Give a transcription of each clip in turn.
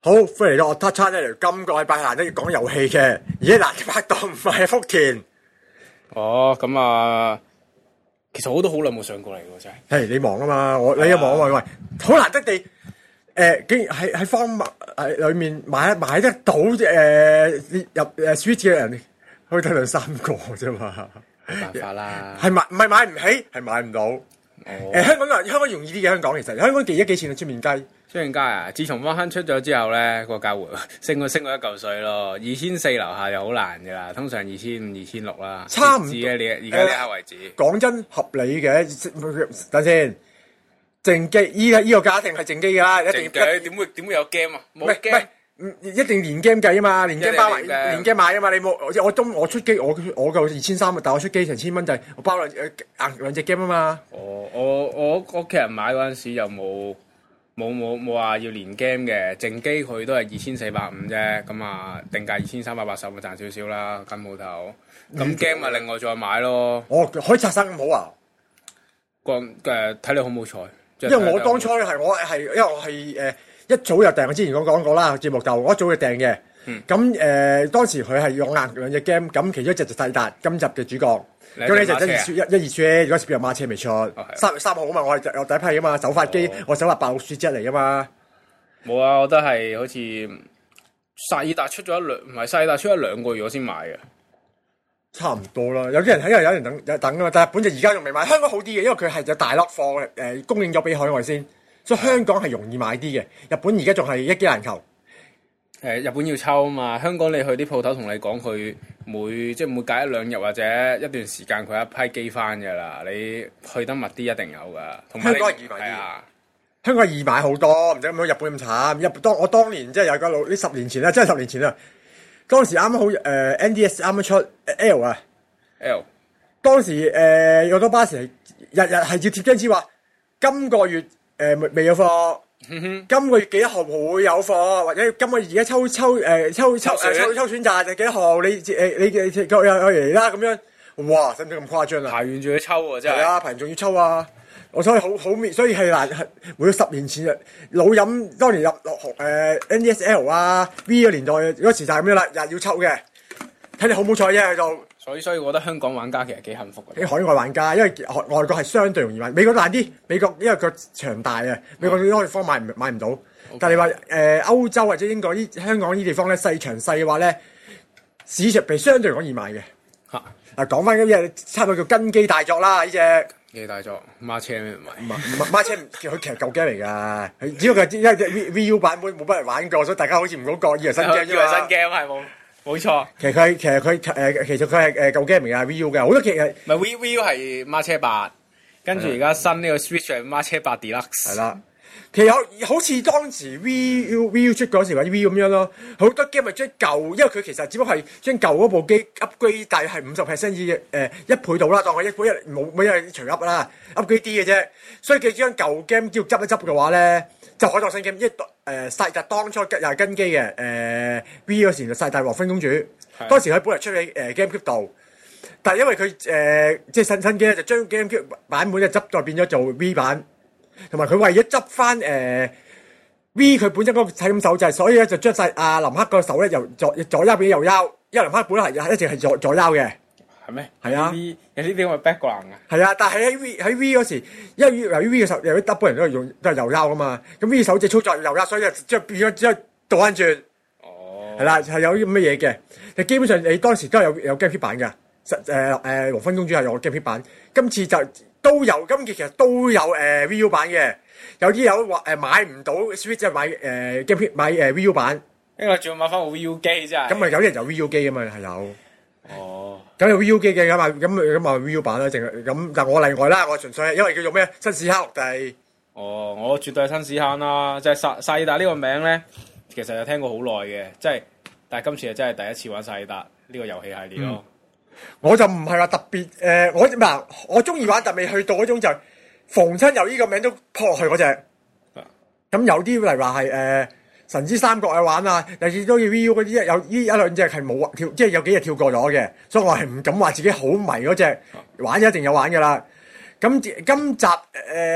好，歡迎嚟到我 Touch Channel。今個禮拜難得要講遊戲嘅，而家難拍檔唔係福田。 哦，咁啊，其實我都好耐冇上過嚟喎，真係。 係你忙啊嘛，你又忙啊嘛，喂，好難得地竟然喺方裏面買得到入Switch 嘅人，可以得兩三個啫嘛。 冇辦法啦。 係唔係買唔起，係買唔到。香港容易啲嘅，香港其實香港幾錢啊？出面雞。 出面街啊！自從方亨出咗之後咧，個價會升咗一嚿水咯。2400樓下就好難噶啦，通常2500、2600啦。 差唔多嘅，而家呢刻為止。講真合理嘅，等先。正機依個價一定係正機噶啦，一定點會有 game 啊？冇 game， 一定連 game 計啊嘛，連 game 包埋，連 game 買啊嘛。你冇我出機，我夠2300，但我出機成1000蚊就係我包兩隻 game 啊嘛。 我屋企人買嗰陣時又冇話要連 game 嘅，正機佢都係2450啫，咁啊定價2380，咪賺少少啦，跟鋪頭。咁 game 咪另外再買咯。 可以拆散咁好啊？ 睇你好唔好彩。 因為我當初因為我係一早就訂，我之前講過啦，節目就我一早就訂嘅。咁當時佢係用硬兩隻 game，咁其中一隻就世達，今集嘅主角。咁你就一二處嗰時邊有馬車未出，3號啊嘛，我係第一批啊嘛，手法機我手畫8號雪質嚟噶嘛。冇啊，我覺得係好似薩爾達出咗薩爾達出咗2個月我先買嘅。 差唔多啦，有啲人有人等啊嘛，但係日本就而家仲未買。香港好啲嘅，因為佢係有大粒貨供應咗俾海外先，所以香港係容易買啲嘅。日本而家仲係一機難求。 日本要抽啊嘛，香港你去啲鋪頭同你講佢每隔1-2日或者一段時間佢一批機翻㗎啦，你去得密啲一定有㗎。香港係易買啲，香港係易買好多，唔使咁日本咁慘。我當年即係有個呢10年前啦，真係10年前啦。當時啱啱好NDS 啱啱出 L 啊 L， 當時有多巴士日係要貼張紙話今個月未有貨。今個月幾號會有貨，或者今個月而家抽選擇就幾號？你各有嚟啦咁樣，哇！使唔使咁誇張啊？排完仲要抽啊，真係。係啊，排完仲要抽啊！我所以好所以係難，每10年前老飲當年入NDSL 啊 V 嘅年代嗰時就係咁樣啦，日要抽嘅，睇你好唔好彩啫，就。所以我覺得香港玩家其實幾幸福嘅。啲海外玩家，因為外國係相對容易買，美國難啲。美國因為個場大啊，美國啲地方買唔到。Okay. 但係你話歐洲或者英國香港呢地方咧細場細嘅話咧，市場係相對容易買嘅。嗱講翻嗰啲差唔多叫根基大作啦，呢隻。根基大作，孖車咩唔係？孖車佢其實舊 game 嚟㗎，只不過因為 VU 版本冇乜人玩過，所以大家好似唔好覺以為新 game 啫嘛。以為新 game 係冇。冇錯，其實佢係舊 game 嚟㗎 VU 嘅，好多其實唔係 VU 係孖車8，跟住而家新呢個 Switch 係孖車8 Deluxe。係啦，其實好似當時 VU 出嗰時或者 VU 咁樣咯，好多 game 咪將舊，因為佢其實只不過係將舊嗰部機 upgrade，大約係50%以1倍到啦，當佢1倍冇因為除 up 啦 upgrade 啲嘅啫，所以佢將舊 game 叫執一執嘅話咧。就可以當新 game，薩達當初又係跟機嘅V 嗰時就薩達黃昏公主，當時佢本嚟出喺GameCube 度，但係因為佢即係新機咧，就將 GameCube 版本就執再變咗做 V 版，同埋佢為咗執翻V 佢本身嗰個體感手掣，所以咧就將晒阿林克個手咧由左腰變右腰，因為林克本來係一直係左腰嘅。係咩？係啊，有呢啲咁嘅 background 嘅。係啊，但係喺 V 嗰時，因為由於 V 嘅手由於 double 人都係右腰噶嘛，咁 V 手隻操作右腰，所以就變咗之後倒翻轉。哦。係啦，係有啲咁嘅嘢嘅。但基本上你當時都有 GameCube 版㗎。黃昏公主係有 GameCube 版，今次就都有，今次其實都有VU 版嘅。有啲有話買唔到 Switch 就買GameCube 買VU 版。因為仲要買翻部 VU 機真係。咁咪有啲人有 VU 機㗎嘛係有。哦。咁有 VU 機嘅咁啊 VU 版啦，淨係咁，但我例外啦，我純粹係因為叫做咩新史克帝。哦，我絕對係新史坑啦，即係薩爾達呢個名咧，其實有聽過好耐嘅，即係，但係今次係真係第一次玩薩爾達呢個遊戲系列咯。我就唔係話特別我中意玩，但未去到嗰種就逢親有呢個名都撲落去嗰隻。咁有啲例如話係神之三國去玩啊，尤其都要 VU 嗰啲有呢一兩隻係冇跳，即係有幾日跳過咗嘅，所以我係唔敢話自己好迷嗰隻，玩一定有玩噶啦。咁今集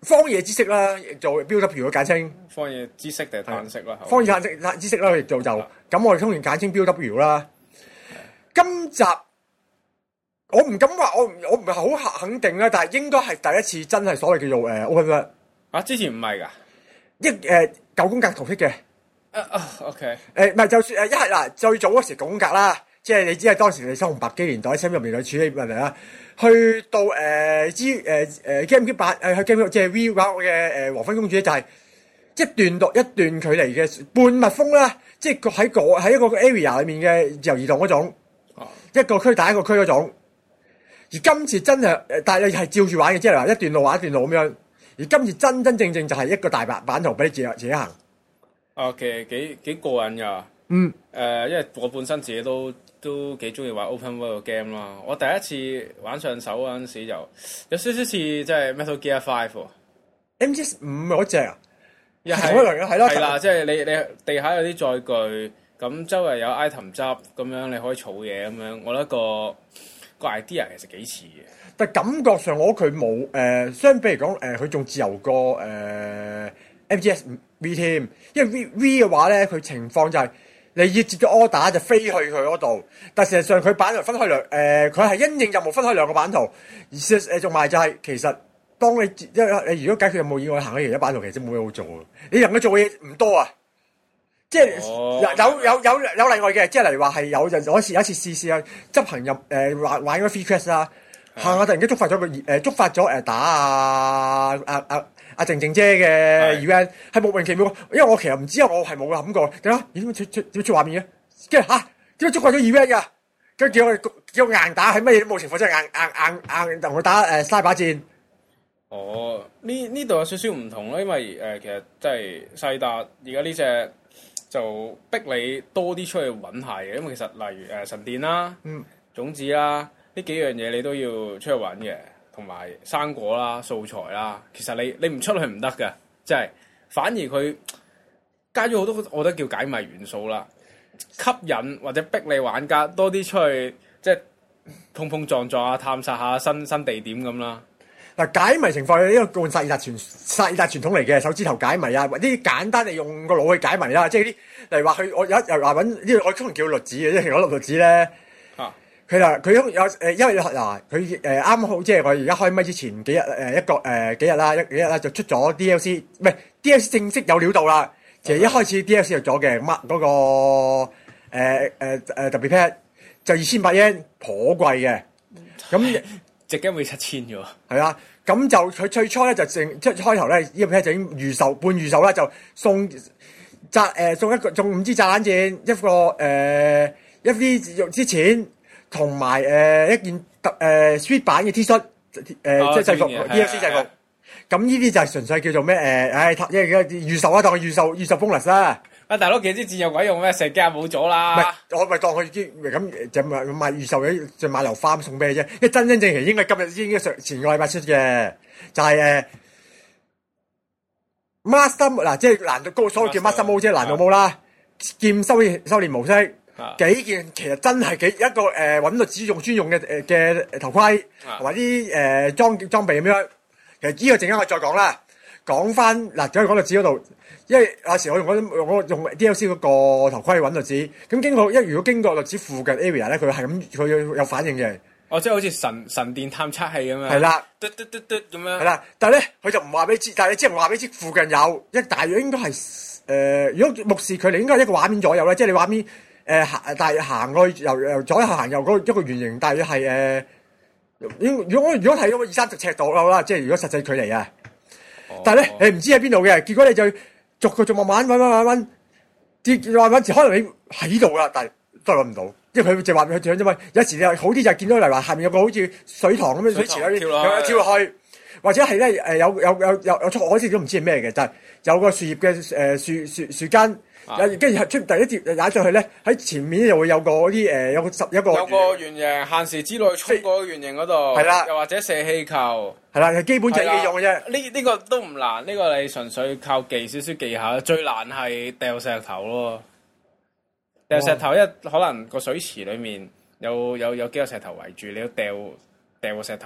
荒野之息啦，亦做 build up 嘅簡稱。 荒野之息定係嘆息啦？ 荒野之息啦，亦做就咁，我哋通常簡稱 build up 啦。今集我唔敢話，我唔係好肯定啦，但係應該係第一次真係所謂叫做open world。 啊，之前唔係㗎， 9宮格圖式嘅。 OK。 唔係就算一係嗱，最早嗰時9宮格啦，即係你知係當時你新紅白機年代，Sam 入面去處理問題啦。去到GameCube 版去 GameCube 即係 Wii 版嘅黃昏公主咧，就係一段距離嘅半蜜蜂啦，即係喺一個 area 裏面嘅自由移動嗰種，一個區打一個區嗰種。而今次真係但係你係照住玩嘅，即係話一段路玩一段路咁樣。而今次真真正正就係一個大版圖俾你自己行。 OK，幾過癮㗎。因為我本身自己都幾中意玩 open world 嘅 game 啦。我第一次玩上手嗰陣時就有少少似即係 Metal Gear 5 MGS5嗰隻啊， 又係同一類嘅，係咯， 係啦，即係你地下有啲載具，咁周圍有 item 執，咁樣你可以儲嘢咁樣。我覺得個 idea 其實幾似嘅， 但感覺上我覺得佢冇相比嚟講佢仲自由過MGS5 添，因為 V 嘅話咧，佢情況就係、你要接咗 order 就飛去佢嗰度，但事實上佢版圖分開佢係因應任務分開兩個版圖，而仲埋就係、其實當你如果解決任務以外行喺其他版圖，其實冇嘢好做嘅，你能夠做嘅嘢唔多啊，即係有例外嘅，即係例如話係有一次試下執行玩嗰 free quest 啦，行下突然間觸發咗打阿靜靜姐嘅 event 係莫名其妙，因為我其實唔知啊，我係冇諗過點解點出畫面嘅，跟住點解觸發咗 event 㗎？跟住叫我硬打，係乜嘢都冇情況，即係硬同佢打沙把戰。 呢度有少少唔同咯，因為其實即係世達而家呢隻就逼你多啲出去揾下嘅，因為其實例如神殿啦、種子啦呢幾樣嘢你都要出去揾嘅。同埋生果啦、素材啦，其實你唔出去唔得㗎，即係反而佢加咗好多，我覺得叫解謎元素啦，吸引或者逼你玩家多啲出去，即係碰撞啊，探索下新地點咁啦。嗱，解謎情況呢個叫薩爾達傳統嚟嘅，手指頭解謎啊，或者啲簡單你用個腦去解謎啦，即係啲例如話佢我有話揾呢個我通常叫律子嘅，即係攞律子咧。佢因為嗱佢啱好即係我而家開咪之前幾日幾日啦就出咗 DLC， 唔係 DLC 正式有料到啦。其實一開始 DLC 入咗嘅嗰個特別 pack 就28 yen 頗貴嘅，咁隻 game 會7000啫喎。 係啊，咁就佢最初咧就即係開頭咧呢個 pack 就已經半預售啦，就送5支炸彈箭，一啲用之錢。同埋一件Sweet 版嘅 T 恤，即係制服 DLC 制服。咁呢啲就係純粹叫做咩？因為預售啊，當佢預售 bonus 啦。大佬幾支箭有鬼用咩？成家冇咗啦。唔係，我咪當佢咁就買預售嘅，就買流花送俾你啫。因為真正其實應該今日應該前個禮拜出嘅，就係Master 嗱，即係難度高，所謂叫 Master Mode 即係難度 Mode 啦，劍修練模式。幾件其實真係一個揾律子用專用嘅頭盔同埋啲裝備咁樣，其實呢個陣間我再講啦。講翻嗱，講律子嗰度，因為有時我用 DLC 嗰個頭盔去揾律子，咁如果經過律子附近 area 咧，佢有反應嘅。即係好似神殿探測器咁樣。係啦，嘟嘟嘟嘟咁樣。係啦，但係咧佢就唔話俾你知，但係你只係話俾你知附近有大約應該係如果目視距離應該係一個畫面左右咧，即係你畫面。大約行去由左右行右嗰一個圓形，大約係如果睇到20-30尺度啦，即係如果實際距離啊。但係咧，你唔知喺邊度嘅，結果你就逐慢慢揾，可能你喺度啦，但係都揾唔到，因為佢就話佢想啫嘛。有時你好啲就見到嚟話下面有個好似水塘咁樣水池跳落去，或者係咧有出我好似都唔知係咩嘅，就係有個樹葉嘅樹根。跟住出第一節踩上去咧，喺前面又會有個啲有個圓形限時之內衝過圓形嗰度，係啦，又或者射氣球，係啦，基本就係幾用嘅啫。呢個都唔難，呢個你純粹靠少少技巧。最難係掉石頭咯，掉石頭可能個水池裡面有幾個石頭圍住，你要掉個石頭落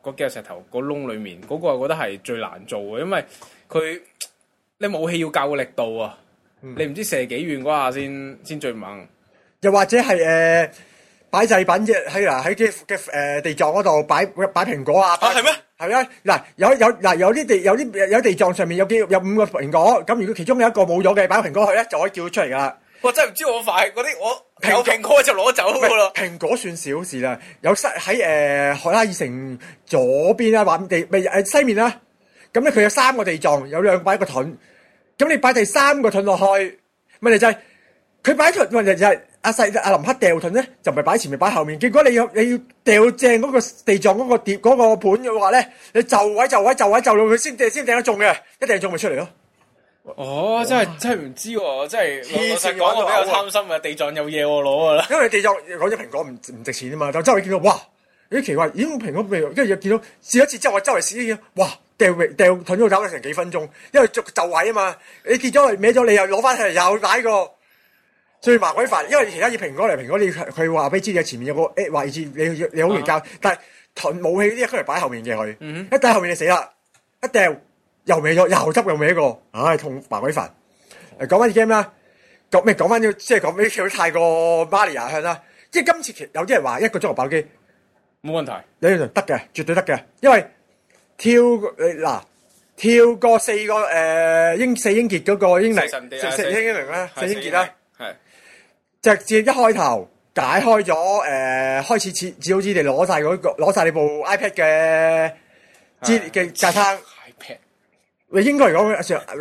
嗰幾個石頭個窿裡面，嗰、個我覺得係最難做嘅，因為佢你武器要教個力度啊，你唔知射幾遠嗰下先最猛。 又或者係擺祭品啫，喺嘅地藏嗰度擺蘋果啊。 係咩？ 係啊，嗱有啲地藏上面有5個蘋果，咁如果其中有一個冇咗嘅，擺個蘋果去咧，就可以叫佢出嚟噶啦。 我真係唔知我快嗰啲，我有蘋果就攞走噶啦。 蘋果算小事啦，有喺海拉爾城左邊啦，西面啦。咁咧佢有3個地藏，有2個擺一個盾。咁你擺第3個盾落去，問題就係佢擺盾，問題就係阿林克掉盾咧，就唔係擺前面擺後面。結果你要掉正嗰個地藏嗰個碟嗰個盤嘅話咧，你就位到佢先掟得中嘅，一掟中咪出嚟咯。 哦，真係唔知喎，真係老實講，我比較貪心嘅，地藏有嘢我攞噶啦。 因為地藏嗰隻蘋果唔值錢啊嘛，就周圍見到哇，有啲奇怪，咦蘋果未？跟住又見到試一次之後，我周圍試啲嘢，哇掉盾咗搞咗成幾分鐘，因為就位啊嘛，你跌咗歪咗，你又攞翻起嚟又擺個。最麻鬼煩，因為其他以蘋果嚟，蘋果佢話俾知你前面有個位置，你好易教，但係盾武器呢啲佢嚟擺後面嘅佢，一擺後面你死啦，一掉又歪咗，又執又歪個，唉痛麻鬼煩。講翻啲 game 啦，講翻即係講咩跳太過 Maria 向啦，即係今次有啲人話1個鐘頭爆機， 冇問題， 理論上得嘅，絕對得嘅，因為跳過4個4英傑嗰個英靈，4英靈啦，4英傑啦。直接一開頭解開咗開始自好之地攞晒你部 iPad 嘅架撐 iPad， 你應該嚟講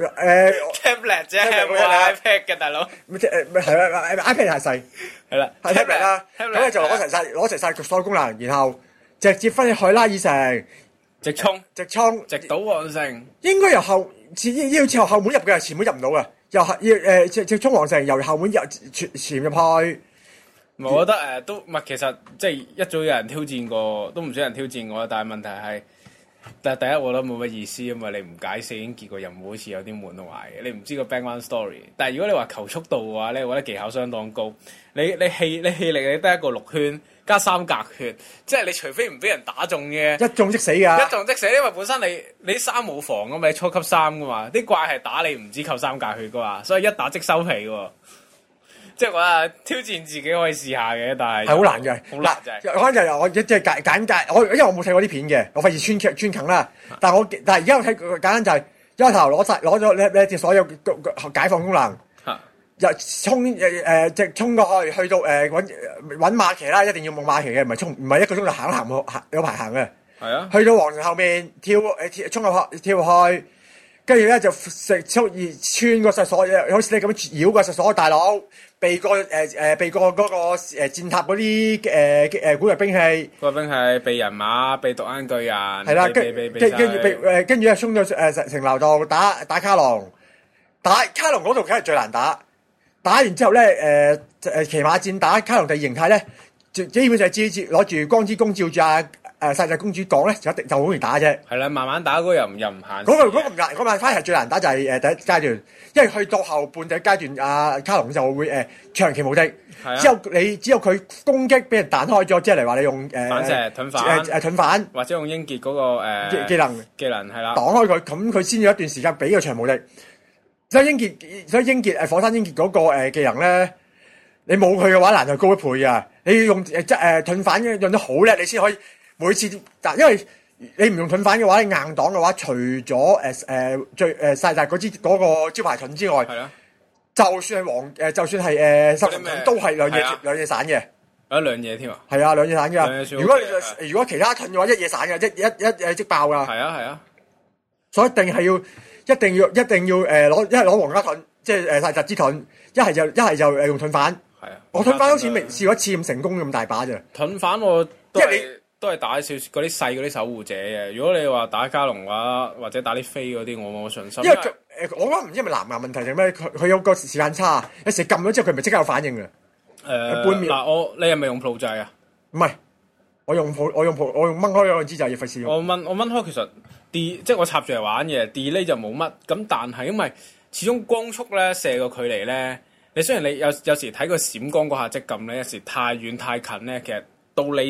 tablet 啫，冇 iPad 嘅大佬。 係啦 ，iPad 係細， 係啦， 係 tablet 啦。咁咧就攞齊晒所有功能，然後直接分去海拉爾城， 直衝，直搗皇城。應該由後門入嘅，前門入唔到嘅。直衝皇城，由後門潛入去。 我覺得都唔係，其實即係一早有人挑戰過，都唔少人挑戰過。但係問題係，但係第一我覺得冇乜意思，因為你唔解4英傑個任務好似有啲悶同埋嘅，你唔知個 background story。但係如果你話求速度嘅話咧，我覺得技巧相當高。你氣力你得一個6圈加3格血，即係你除非唔俾人打中嘅， 一中即死㗎。 一中即死，因為本身你3冇防㗎嘛，你初級3㗎嘛，啲怪係打你唔止扣3格血㗎嘛，所以一打即收皮喎。即係我話挑戰自己可以試下嘅，但係係好難嘅， 好難就係。 可能就我即係簡介，因為我冇睇過啲片嘅，我費事穿近啦。但係而家我睇簡單就係一開頭攞咗你所有解放功能。又衝直衝過去到揾馬騎啦，一定要望馬騎嘅，唔係1個鐘就行有排行嘅。 係啊， 去到皇城後面衝入去，跟住咧就食速熱穿過實所，好似你咁繞過實所大佬，避過嗰個戰塔嗰啲古日兵器。 古日兵器避人馬，避獨眼巨人。係啦， 跟住衝到城樓度打卡龍，打卡龍嗰度梗係最難打。打完之後咧，騎馬戰打卡龍第2形態咧，基本上攞住光之弓照住世界公主講咧，就一定就好容易打啫。 係啦，慢慢打嗰個又唔限。 嗰個唔難，嗰個反而係最難打就係第一階段，因為去到後半第一階段，卡龍就會長期無敵。之後你只有佢攻擊俾人彈開咗，即係嚟話你用反射盾反，或者用英傑嗰個技能係啦， 擋開佢，咁佢先有一段時間俾個長無敵。所以英傑火山英傑嗰個技能咧，你冇佢嘅話難度高1倍啊！你要用盾反用得好叻，你先可以每次。但因為你唔用盾反嘅話，你硬擋嘅話，除咗最曬大嗰個招牌盾之外，就算係就算係十神盾都係兩嘢散嘅。 有2嘢添啊！ 係啊，2嘢散㗎。如果其他盾嘅話，1嘢散嘅，一即爆㗎。 係啊。 所以一定要攞皇家盾，即係曬特之盾，一係就用盾反。係啊，我盾反好似未試過一次咁成功咁大把啫。 盾反我都係打少嗰啲細嗰啲守護者嘅。如果你話打加龍嘅話，或者打啲飛嗰啲，我冇信心。因為我覺得唔知係咪藍牙問題定咩？佢有個時間差，有時撳咗之後佢唔係即刻有反應嘅。半秒嗱，你係咪用 Pro 掣啊？ 唔係，我用掹開嗰個支掣要費事用。 我掹開其實。即係我插住嚟玩嘅 delay 就冇乜，咁但係因為始終光速咧射個距離咧，你雖然你有時睇個閃光嗰下即撳咧，有時太遠太近咧，其實到你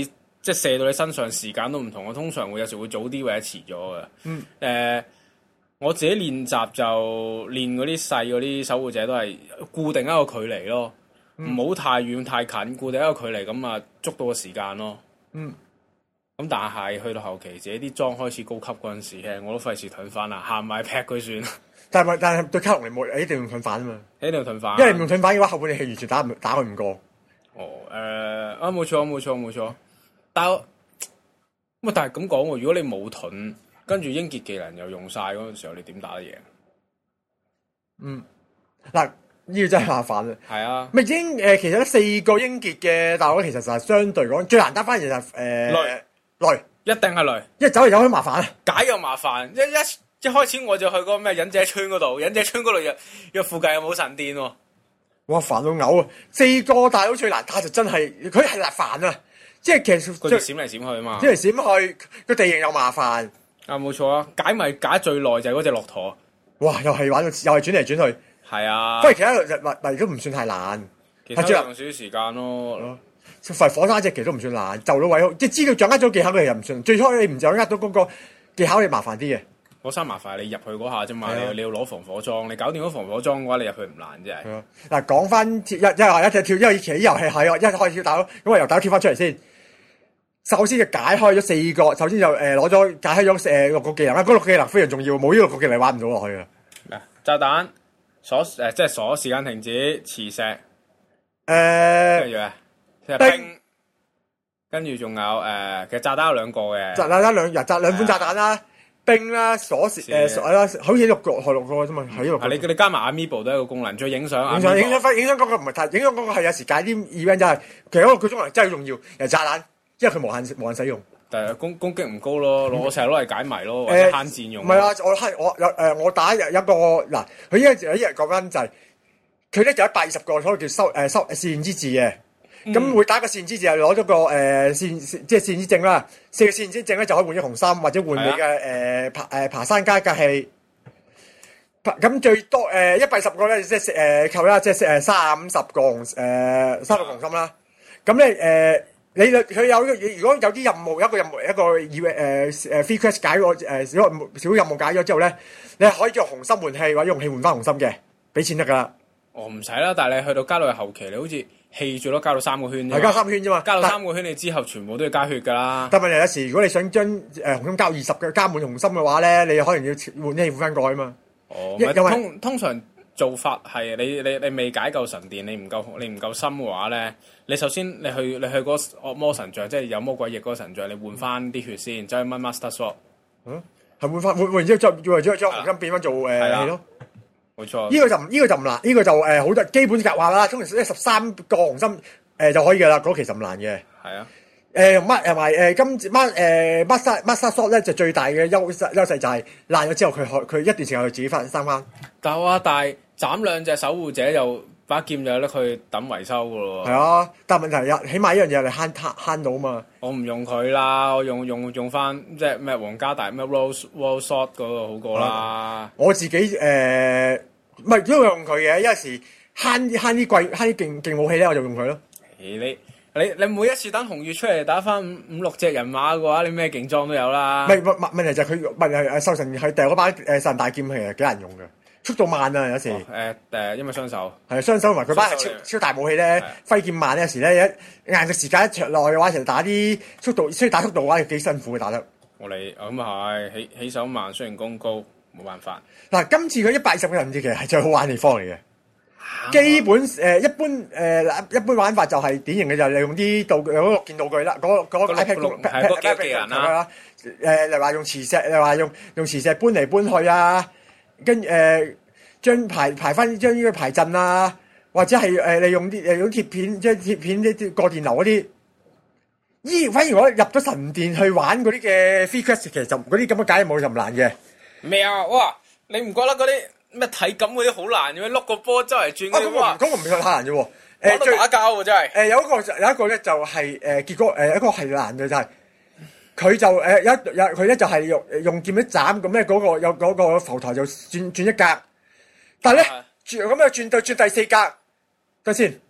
即係射到你身上時間都唔同，我通常會有時會早啲或者遲咗嘅。我自己練習就練嗰啲細嗰啲守護者都係固定一個距離咯，唔好太遠太近，固定一個距離咁啊，捉到個時間咯。咁但係去到後期自己啲裝開始高級嗰陣時咧，我都費事盾反啦，行埋劈佢算啦。但係對卡龍尼冇，一定用盾反啊嘛， 一定用盾反。 因為唔用盾反嘅話，後半你係完全打佢唔過。 冇錯。但係咁講喎，如果你冇盾，跟住英傑技能又用晒嗰陣時候，你點打得贏？ 嗱，呢個真係麻煩啦。 係啊， 咪其實咧4個英傑嘅大佬其實就係相對講最難打翻，其實雷一定係雷， 一走嚟走去麻煩啊， 解又麻煩。一開始我就去嗰個咩忍者村嗰度，忍者村嗰度又附近又冇神殿喎。 哇，煩到嘔啊！4個大佬最難打就真係佢係煩啊，即係其實佢哋閃嚟閃去啊嘛， 閃嚟閃去個地形又麻煩。 冇錯啊，解最耐就係嗰隻駱駝。 哇，又係轉嚟轉去。係啊，不過其他嚟都唔算太難， 其他用少少時間咯。 火山隻其實都唔算難，就到位即係知道掌握咗技巧嘅又唔算。最初你唔掌握到嗰個技巧，你麻煩啲嘅。火山麻煩你入去嗰下啫嘛，你要攞防火裝，你搞掂咗防火裝嘅話，你入去唔難啫。係。嗱，講翻一隻跳，因為其實啲遊戲係一開始打，咁我由打跳翻出嚟先。首先就解開咗4個，首先就攞咗解開咗6個技能啦。嗰6個技能非常重要，冇呢6個技能玩唔到落去嘅。 炸彈即係鎖時間停止，磁石跟住冰，跟住仲有其實炸彈有2個嘅。炸彈兩款炸彈啦，冰啦，鎖匙好似6個啫嘛，係6個。你加埋 Amiibo 都係一個功能，再影相。影相嗰個唔係太，影相嗰個係有時解啲 event 就係，其實嗰個功能真係重要，又炸彈。因為佢無限使用，但係攻擊唔高咯，我成日攞嚟解謎咯，或者慳戰用。唔係啊，我打有一個嗱，佢一日講緊就係佢咧就120個所謂叫試驗之字嘅，咁會打個試驗之字，攞咗個即係試驗之證啦，4個試驗之證咧就可以換咗紅心或者換你嘅爬山加格器。咁最多120個咧即係扣啦，即係30個30個紅心啦。咁咧佢有如果有啲任務一個free quest 解咗小任務解咗之後咧，你係可以用紅心換氣或者用氣換翻紅心嘅，俾錢得噶啦。唔使啦，但係你去到加到後期，你好似氣最多加到3個圈啫。係加3圈啫嘛，加到3個圈你之後全部都要加血噶啦。但問題有時如果你想將紅心加20嘅加滿紅心嘅話咧，你可能要換氣換翻過去啊嘛。通常做法係你未解夠神殿，你唔夠深嘅話咧，你首先你去嗰個惡魔神像，即係有魔鬼翼嗰個神像，你換翻啲血先，走去掹 Master Sword。係換完之後將紅心變翻做氣咯。冇錯。呢個就唔難，呢個就好多基本格話啦。通常13個紅心就可以噶啦，嗰其實唔難嘅。係啊。Master Sword 咧就最大嘅優勢就係爛咗之後佢一段時間佢自己生翻。但係斬2隻守護者就把劍就有得去等維修噶咯喎。係啊，但係問題起碼一樣嘢你慳到嘛。我唔用佢啦，我用翻即係咩皇家大咩 World Sword 嗰個好過啦。我自己唔係都用佢嘅，有時慳啲貴慳啲勁武器咧，我就用佢咯。你每一次等紅月出嚟打翻5、6隻人馬嘅話，你咩勁裝都有啦。問題就係佢問題獸神係掉嗰把神大劍係幾難用嘅。速度慢啊，有時因為雙手係雙手同埋佢班係超大武器咧，揮劍慢有時咧硬嘅時間一長耐嘅話，其實打啲速度，需要打速度嘅話，幾辛苦嘅打得。咁啊係起手慢，雖然攻高，冇辦法。嗱，今次佢120個人質其實係最好玩嘅地方嚟嘅。基本一般玩法就係典型嘅就係利用啲道具，有6件道具啦，嗰個 iPad 技能啦。例如話用磁石，例如話用磁石搬嚟搬去啊。跟將排翻將呢個排陣啊，或者係利用鐵片，即係鐵片啲過電流嗰啲。反而我入咗神殿去玩嗰啲嘅 free quest，其實就嗰啲咁嘅解冇咁難嘅。咩啊？哇！你唔覺得嗰啲咩體感嗰啲好難嘅咩？碌個波周圍轉嗰啲哇！嗰個唔係太難啫喎。講到打交喎真係。有一個咧就係結果一個係難嘅就係。佢就佢咧就係用劍一斬咁咧，嗰個有嗰個浮台就轉一格，但係咧轉到第4格，等先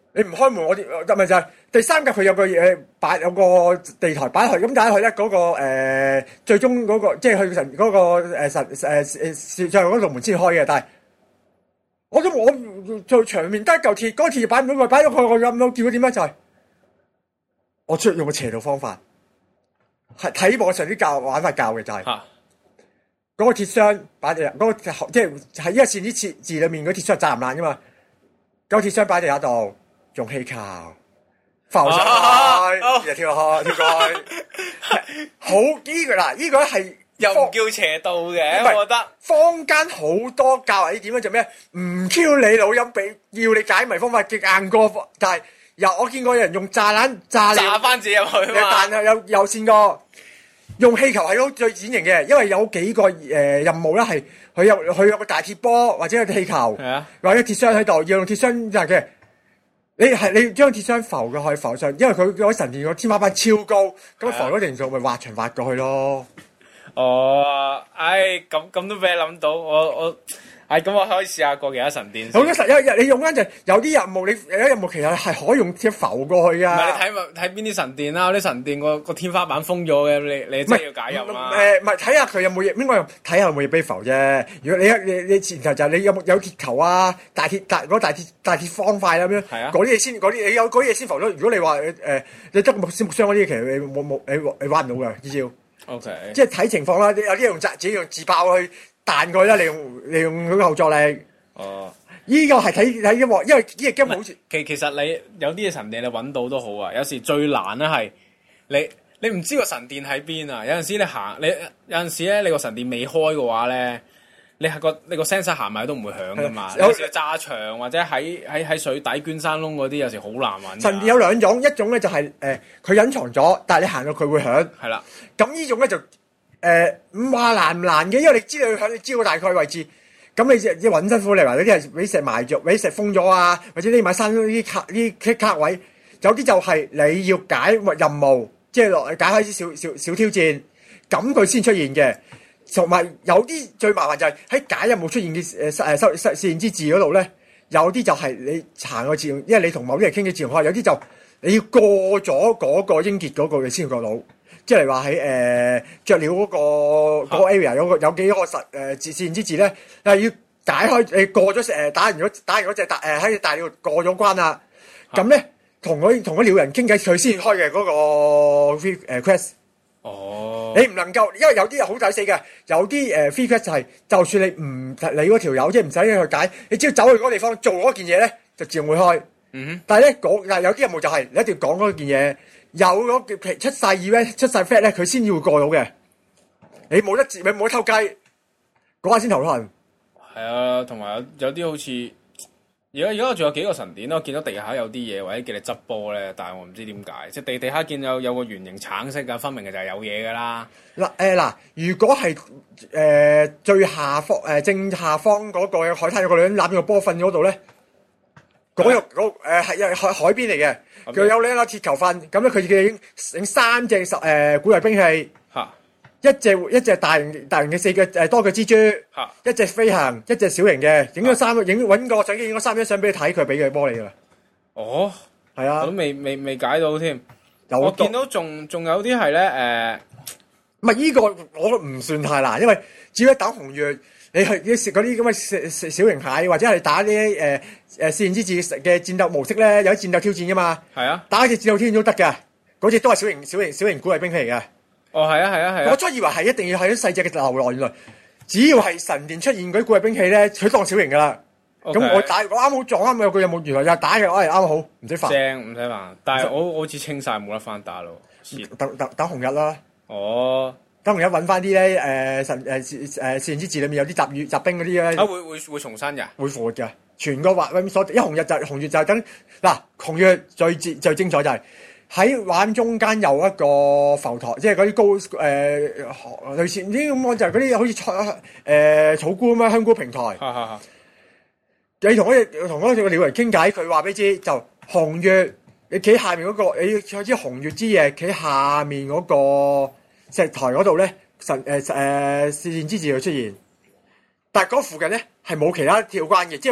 你唔開門，我哋咪就係第三格佢有個嘢擺有個地台擺去，咁打去咧嗰個最終嗰個即係去神嗰個最後嗰道門先開嘅，但係我做牆面得一嚿鐵，嗰個鐵擺唔到，擺咗佢我諗到叫佢點樣就係我出用個斜道方法，係睇網上啲玩法教嘅就係嗰個鐵箱擺地，嗰個即係喺一個線之字裏面嗰鐵箱係炸唔爛噶嘛，嗰個鐵箱擺地下度。用氣球浮上去，又跳落去，跳過去，好呢個嗱，呢個係又唔叫邪道嘅，我覺得坊間好多教你點樣做咩，唔 Q 你老音俾要你解謎方法嘅硬過，但係我見過有人用炸彈炸翻自己入去嘛， 但係有試過用氣球係好最典型嘅，因為有幾個任務咧係佢有個大鐵波或者有個氣球，或者鐵箱喺度，要用鐵箱就係嘅。你將鐵箱浮過去浮上，因為佢嗰神殿個天花板超高，咁浮嗰程度咪滑牆滑過去咯。 哦，咁都俾你諗到，我咁我可以試下過其他神殿。 好多你用緊就有啲任務，有啲任務其實係可以用鐵浮過去啊。 唔係你睇邊啲神殿啦，啲神殿個天花板封咗嘅，你真係要解入啦。 唔係睇下佢有冇嘢，應該睇下有冇嘢俾浮啫。如果你前提就係你有鐵球啊、大鐵方塊咁樣，嗰啲嘢先你有嗰啲嘢先浮咗。如果你話你得木箱嗰啲，其實你玩唔到嘅呢招。 OK， 即係睇情況啦。有啲自己用自爆去彈佢啦，利用佢個後座力。哦，呢個係睇音樂，因為呢個 game 好似其實你有啲嘢神殿你揾到都好啊。有時最難咧係你唔知個神殿喺邊啊。有陣時有陣時咧，你個神殿未開嘅話咧，你個 sensor 行埋都唔會響噶嘛。有時炸牆或者喺水底捐山窿嗰啲，有時好難揾。 神殿有兩種，一種咧就係佢隱藏咗，但係你行到佢會響。係啦，咁呢種咧就唔話難唔難嘅，因為你知道佢響，你知道大概位置。咁你揾辛苦嚟話，有啲係俾石埋著，俾石封咗啊，或者你買山啲卡位。有啲就係你要解任務，即係落解開啲小挑戰，咁佢先出現嘅。同埋有啲最麻煩就係喺解任務出現嘅試驗之字嗰度咧，有啲就係你行個字，因為你同某啲人傾嘅字用開，有啲就你要過咗嗰個英傑嗰個你先過到。即係話喺雀鳥嗰個 area 有幾個試驗之字咧，係要解開你過咗打完嗰隻喺大鳥過咗關啦，咁咧同嗰鳥人傾偈，佢先開嘅嗰個quest。哦，你唔能夠，因為有啲係好抵死嘅，有啲free quest 就係，就算你唔你嗰條友即係唔使去解，你只要走去嗰個地方做嗰件嘢咧，就自動會開。但係咧但係有啲任務就係你一定要講嗰件嘢，有嗰出晒event出晒 fat 咧，佢先要過到嘅。你冇得偷雞，嗰下先頭痕。 係啊，同埋有啲好似而家仲有幾個神殿咯，我見到地下有啲嘢或者叫你執波咧，但係我唔知點解，即係地下見有個圓形橙色嘅，分明嘅就係有嘢噶啦。 嗱如果係最下方正下方嗰個海灘有個女人攬住個波瞓嗰度咧，嗰係海邊嚟嘅，佢有兩粒鐵球瞓，咁咧佢已經整3隻古代兵器。一隻大型嘅4腳多腳蜘蛛，一隻飛行，一隻小型嘅，影咗揾個相機影咗3張相俾你睇，佢俾佢玻璃噶啦。哦，係啊， 我都未解到添。我見到仲有啲係咧唔係呢個我都唔算太難，因為只要等紅月，你去食嗰啲咁嘅小型蟹，或者係打啲試驗之字嘅戰鬥模式咧，有啲戰鬥挑戰噶嘛。係啊，打一隻戰鬥挑戰都得㗎，嗰隻都係小型古代兵器嚟嘅。哦，係啊！我初以為係一定要係啲細隻嘅流浪，原來只要係神殿出現嗰啲古代兵器咧，佢當小型噶啦。咁我啱好撞啱有個任務，原來又打嘅，啱好唔使煩。正唔使煩，但係我好似清晒冇得翻打咯。等紅日啦。哦，等紅日揾翻啲咧試驗之字裏面有啲雜兵嗰啲咧。會重生㗎？會復活㗎。全個畫所一紅月就係等嗱紅月最精彩就係。喺玩中間有一個浮台，即係嗰啲高類似唔知咁講，就係嗰啲好似草菇咁樣香菇平台。你同嗰隻鳥人傾偈，佢話俾你知就紅月，你企下面嗰個，你知紅月之夜企下面嗰個石台嗰度咧，試驗之字會出現。但係嗰附近咧係冇其他跳關嘅，即係話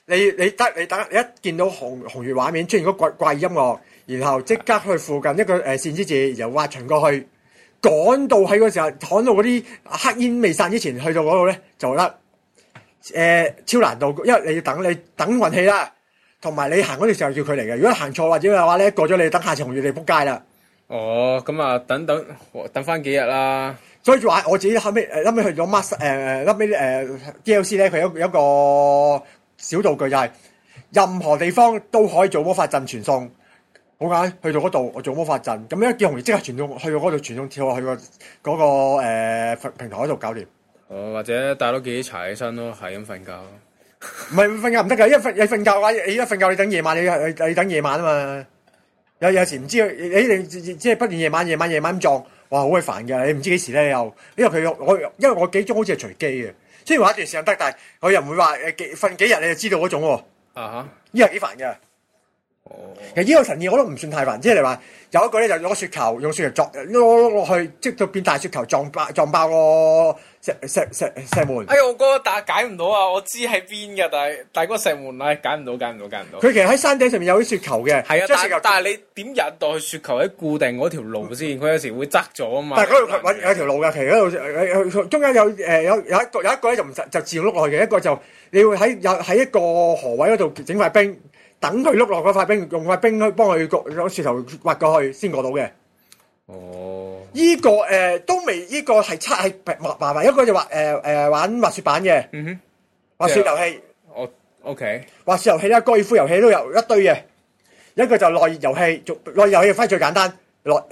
你一見到紅月畫面出現嗰怪異音樂，然後即刻去附近一個線之字，然後滑巡過去，趕到喺嗰時候，趕到嗰啲黑煙未散之前，去到嗰度咧就得。超難度，因為你要等運氣啦，同埋你行嗰段時候叫佢嚟嘅。如果行錯或者嘅話咧，過咗你等下次紅月你仆街啦。 哦，咁啊，等翻幾日啦。 所以話我自己後尾去咗 Mask 後尾DLC 咧，佢有一個小道具就係任何地方都可以做魔法陣傳送。好簡單，去到嗰度我做魔法陣，咁一見紅月即刻傳送去到嗰度傳送跳落去嗰個平台嗰度搞掂。 哦，或者帶多幾啲茶起身咯，係咁瞓覺。 唔係瞓覺唔得㗎，你瞓覺嘅話，你一瞓覺你等夜晚，你等夜晚啊嘛。有時唔知你即係不斷夜晚咁撞，哇好鬼煩㗎！你唔知幾時咧又，因為我幾鐘好似係隨機嘅，雖然話一段時間得，但係佢又唔會話瞓幾日你就知道嗰種喎。啊哈！呢個幾煩㗎。哦。其實呢個神意我都唔算太煩，即係你話有一個咧就攞雪球，用雪球撞碌落去，即到變大雪球撞爆個石門。 哎呀，我嗰個解唔到啊！我知喺邊㗎，但係嗰個石門咧解唔到。 佢其實喺山頂上面有啲雪球嘅。係啊，但係你點引到去雪球喺固定嗰條路先？佢有時會側咗啊嘛。 但係嗰度有條路㗎，其實嗰度中間有一個咧就自動碌落去嘅，一個就你會喺一個河位嗰度整塊冰。等佢碌落嗰塊冰，用塊冰去幫佢個雪球滑過去先過到嘅。哦，依個都未，依個係麻煩。一個就玩滑雪板嘅，滑雪遊戲。 哦 ，OK。滑雪遊戲啦，高爾夫遊戲都有一堆嘅。一個就耐熱遊戲，耐熱遊戲反而最簡單。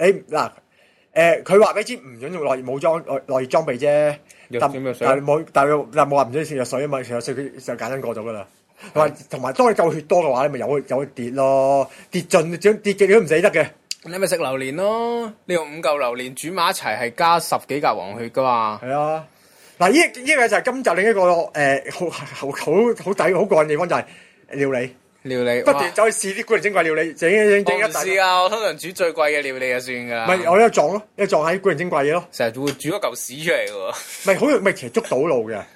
佢話俾你知唔準用耐熱裝備啫。但冇話唔準食藥水啊嘛，食藥水佢就簡單過咗噶啦。同埋當你夠血多嘅話，你咪有去跌咯，跌盡跌極你都唔死得嘅。 你咪食榴蓮咯，你用5嚿榴蓮煮埋一齊係加10幾格黃血噶嘛。 係啊，嗱呢個就係今集另一個好抵好過癮嘅地方就係料理，不斷走去試啲古靈精怪料理，整一大。 我唔試啊，我通常煮最貴嘅料理就算噶啦。 唔係我一撞咯，一撞喺古靈精怪嘢咯。 成日會煮一嚿屎出嚟嘅喎。 唔係好容易，其實捉到路嘅。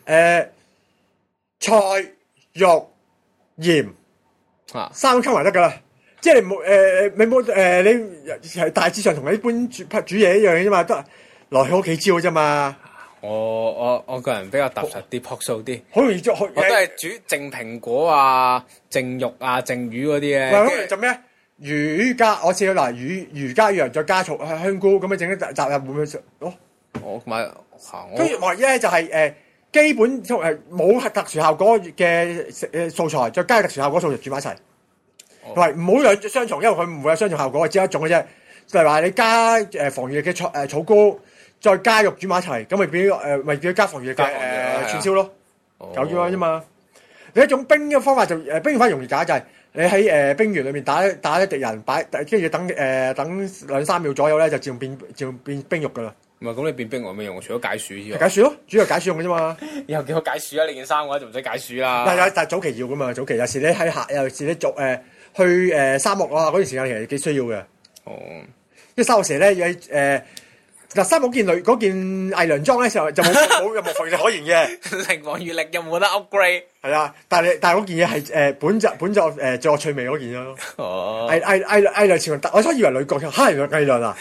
菜。肉、鹽3溝埋得噶啦，即係你係大致上同你一般煮嘢一樣嘅啫嘛，得來去好幾招嘅啫嘛。 我個人比較踏實啲，樸素啲， 好容易捉。 我都係煮淨蘋果啊、淨肉啊、淨魚嗰啲咧。 好容易做咩？魚加我試過嗱，魚加羊再加醋香菇咁樣整一集入會唔會食？ 我買跟住唯一咧就係基本冇特殊效果嘅素材，再加特殊效果素材煮埋一齊，同埋唔好兩雙重，因為佢唔會有雙重效果，只有一種嘅啫。就係話你加防禦力嘅草菇，再加肉煮埋一齊，咁咪變加防禦力嘅串燒咯，搞咗啫嘛。另一種冰嘅方法就冰嘅方法容易解，就係你喺冰原裏面打一敵人，跟住等2-3秒左右咧，就自動變冰肉噶啦。 唔係咁，你變冰有咩用？除咗解暑之外， 解暑咯，主要解暑用嘅啫嘛。 以後叫我解暑啊！你件衫嘅話就唔使解暑啦。 但係早期要噶嘛，早期有時你有時你去沙漠啊嗰段時間其實幾需要嘅。哦，因為沙漠時咧沙漠嗰件偽良裝咧時候就冇任何防禦力可言嘅， 零防禦力又冇得 upgrade。 係啊，但係嗰件嘢係本作最有趣味嗰件咯。哦，偽良前我初以為女角，原來偽良啊！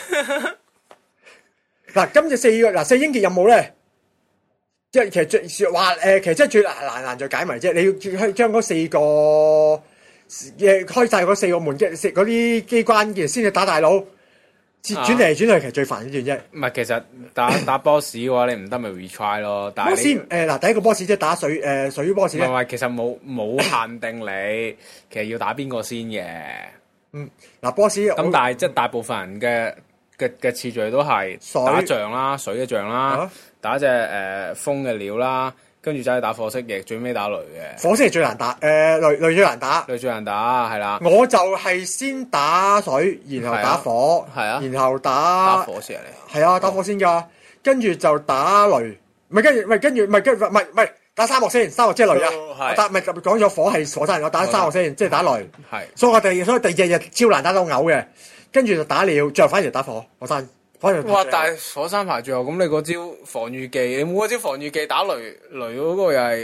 嗱，今次4英傑任務咧，即係其實真係最難就解謎啫。你要將嗰4個開晒嗰4個門嗰啲機關嘅先至打大佬，轉嚟轉去其實最煩呢段啫。唔係， 其實打 boss 嘅話，你唔得咪 retry 咯。但係先第一個 boss 即係打水 boss 咧。 唔係，其實冇限定你，其實要打邊個先嘅。 boss 咁但係即係大部分人嘅次序都係打象啦、水嘅象啦，打隻風嘅鳥啦，跟住就係打火蜥蜴，最尾打雷嘅。火蜥蜴最難打，雷最難打。雷最難打，係啦。我就係先打水，然後打火，係啊，然後打火先嚟。係啊，打火先㗎，跟住就打雷，唔係打沙漠先，沙漠即係雷啊。唔係講咗火係火山，我打沙漠先，即係打雷。係，所以第二日超難打到嘔嘅。跟住就打鳥，最後反而打火山。哇！但係火山排最後，咁你嗰招防禦技，你冇嗰招防禦技打雷嗰個又係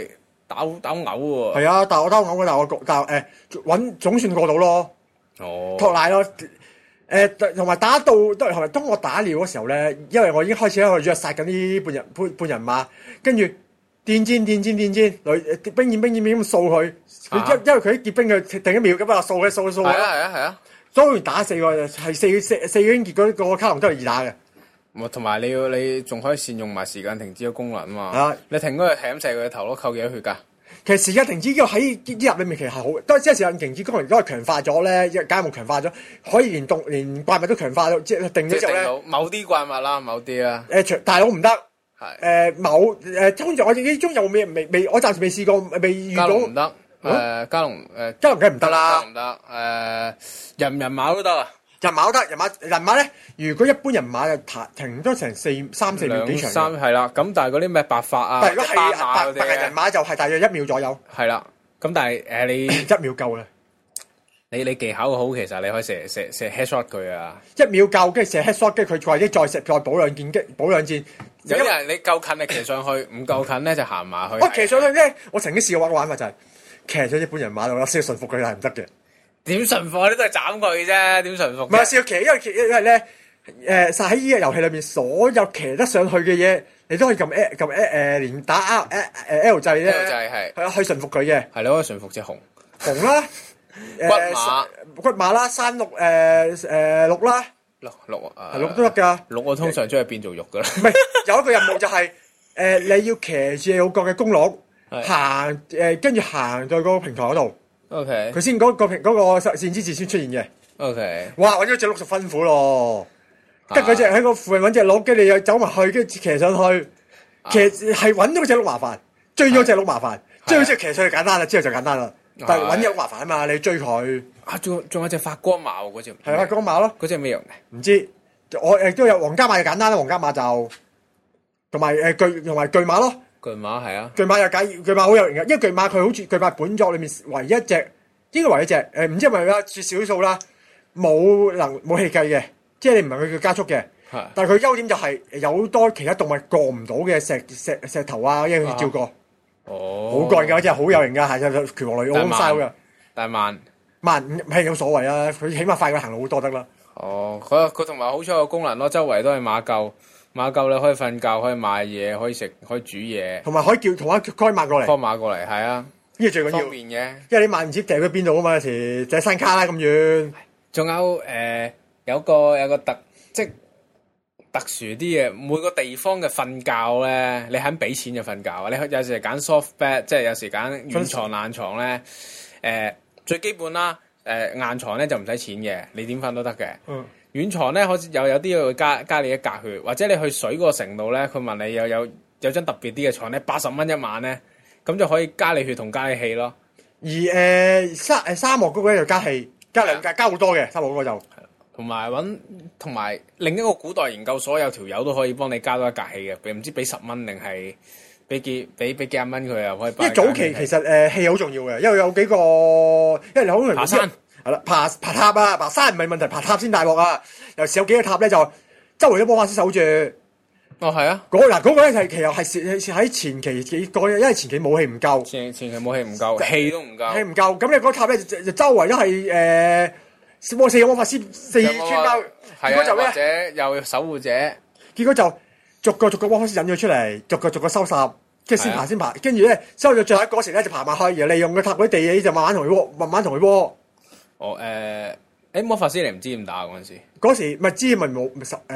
打嘔喎。 係啊，但係我打嘔嘅，但係揾總算過到咯。 哦， 托奶咯。同埋打到都係當我打尿嗰時候咧，因為我已經開始喺度約殺緊啲半人馬，跟住電箭，冰箭咁掃佢，因為佢啲結冰佢定一秒咁啊，掃。 係啊， 當然打4個係四個英傑嗰個卡龍都係易打嘅。 同埋你仲可以善用埋時間停止嘅功能啊嘛。你停嗰日係咁射佢嘅頭咯，扣幾多血㗎？ 其實時間停止呢個喺啲入裏面其實係好，都係即係時間停止功能都係強化咗咧，解夢強化咗，可以連怪物都強化咗，即係定咗之後咧。 某啲怪物啦，某啲啦。 大佬唔得。 係。 通常我哋呢種又未，我暫時未試過，未遇到。 加龍唔得。加龍梗係唔得啦。 唔得。人馬都得啊。 人馬咧，如果一般人馬就停咗成3、4秒幾長。 3係啦，咁但係嗰啲咩白髮啊， 但係如果係白人馬就係大約1秒左右。係啦，咁但係你 1秒夠啦。 你技巧好，其實你可以射 headshot 佢啊。 1秒夠，跟住射 headshot，跟住佢或者再補兩箭。 有啲人你夠近你騎上去，唔夠近咧就行埋去。 我騎上去咧，我曾經試過玩法就係騎咗一般人馬度，我先順服佢係唔得嘅。點順服？你都係斬佢啫，點順服？ 唔係試過騎，因為咧喺呢個遊戲裏面，所有騎得上去嘅嘢，你都可以撳連打 L 掣咧。 L 掣係去順服佢嘅。 係你可以順服隻熊啦， 骨馬啦，山鹿鹿啦，鹿都得㗎。 鹿我通常將佢變做肉㗎啦。 唔係有一個任務就係你要騎住有角嘅公鹿行跟住行到個平台嗰度。 OK， 佢先嗰個線之字先出現嘅。 OK， 哇！揾咗隻鹿就辛苦咯，跟住佢隻喺個附近揾隻鹿，跟住又走埋去，跟住騎上去，其實係揾咗隻鹿麻煩，追咗隻鹿麻煩，追咗隻騎上去簡單啦，之後就簡單啦。但係揾隻鹿麻煩啊嘛，你追佢。 仲有隻發光馬嗰隻。 係發光馬咯。 嗰隻咩樣嘅？ 唔知，我都有皇家馬就簡單啦，皇家馬就同埋巨馬咯。 巨馬係啊， 巨馬好有型嘅，因為巨馬佢好似巨馬本作裏面唯一隻，應該唯一隻唔知係咪啦，絕少數啦，冇氣計嘅，即係你唔係佢加速嘅，但係佢優點就係有好多其他動物過唔到嘅石頭啊，因為佢照過，好過癮㗎，真係好有型㗎，係拳王類好嘥㗎， 但係慢唔係有所謂啊，佢起碼快過行路好多得啦。 佢同埋好彩個功能咯，周圍都係馬廄你可以瞓覺，可以買嘢，可以食，可以煮嘢， 同埋可以叫同一開馬過嚟。 放馬過嚟，係啊， 呢個最緊要。 方便嘅， 因為你慢唔知掟去邊度啊嘛，有時就喺山卡啦咁遠。 仲有有個即係特殊啲嘅，每個地方嘅瞓覺咧，你肯俾錢就瞓覺啊！你有時揀 soft bed， 即係有時揀軟床硬床咧，最基本啦，硬床咧就唔使錢嘅，你點瞓都得嘅。軟床咧，好似有啲要加你一格血，或者你去水嗰個程度咧，佢問你有張特別啲嘅床咧，80蚊一晚咧，咁就可以加你血同加你氣咯。 而沙漠嗰個就加氣，加兩格，加好多嘅沙漠嗰個就。 同埋另一個古代研究所有條友都可以幫你加多一格氣嘅，唔知俾10蚊定係俾幾廿蚊佢又可以。 因為早期其實氣好重要嘅，因為有幾個，因為你好容易爬山。 係啦，爬塔啊，爬山唔係問題，爬塔先大鑊啊！有時有幾個塔咧，就周圍都魔法師守住。 係啊。 嗰個咧係其實係喺前期幾個，因為前期武器唔夠。 前期武器唔夠，氣都唔夠。 氣唔夠，咁你嗰個塔咧就周圍都係4個魔法師4穿包，結果就咧或者有守護者， 結果就逐個魔法師引咗出嚟，逐個收拾，跟住先爬，跟住咧收咗最後一個時咧就爬埋去，然後利用個塔嗰啲地氣就慢慢同佢窩。 魔法師你唔知點打嗰陣時？ 嗰時咪知咪冇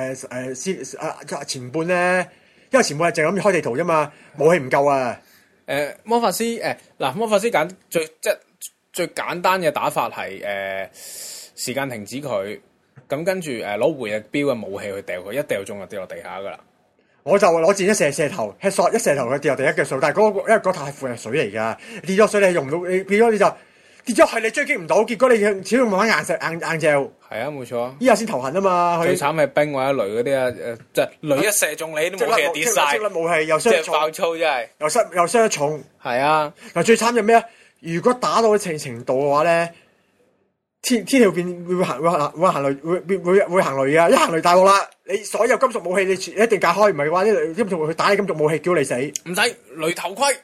前半咧，因為前半係淨係諗住開地圖啫嘛，武器唔夠啊。 魔法師魔法師揀最簡單嘅打法係時間停止佢，咁跟住攞回力鏢嘅武器去掉佢，一掉中就跌落地下噶啦。我就攞箭一射頭 headshot 一射頭佢跌落地一腳數，但係因為嗰塔係附近水嚟噶，跌咗水你用唔到，你變咗你就。跌咗係你追擊唔到，結果你始終慢慢硬嚼。係啊，冇錯。依下先頭痕啊嘛。最慘係冰或者雷嗰啲啊，即係雷一射中你，啲武器跌晒。即係武器又傷重。即係爆粗真係。又傷重。係啊。嗱最慘就咩啊？如果打到一定程度嘅話咧，天條變會行雷，會行雷啊！一行雷大鑊啦！你所有金屬武器你一定解開，唔係嘅話啲金屬去打你金屬武器，叫你死。唔使雷頭盔。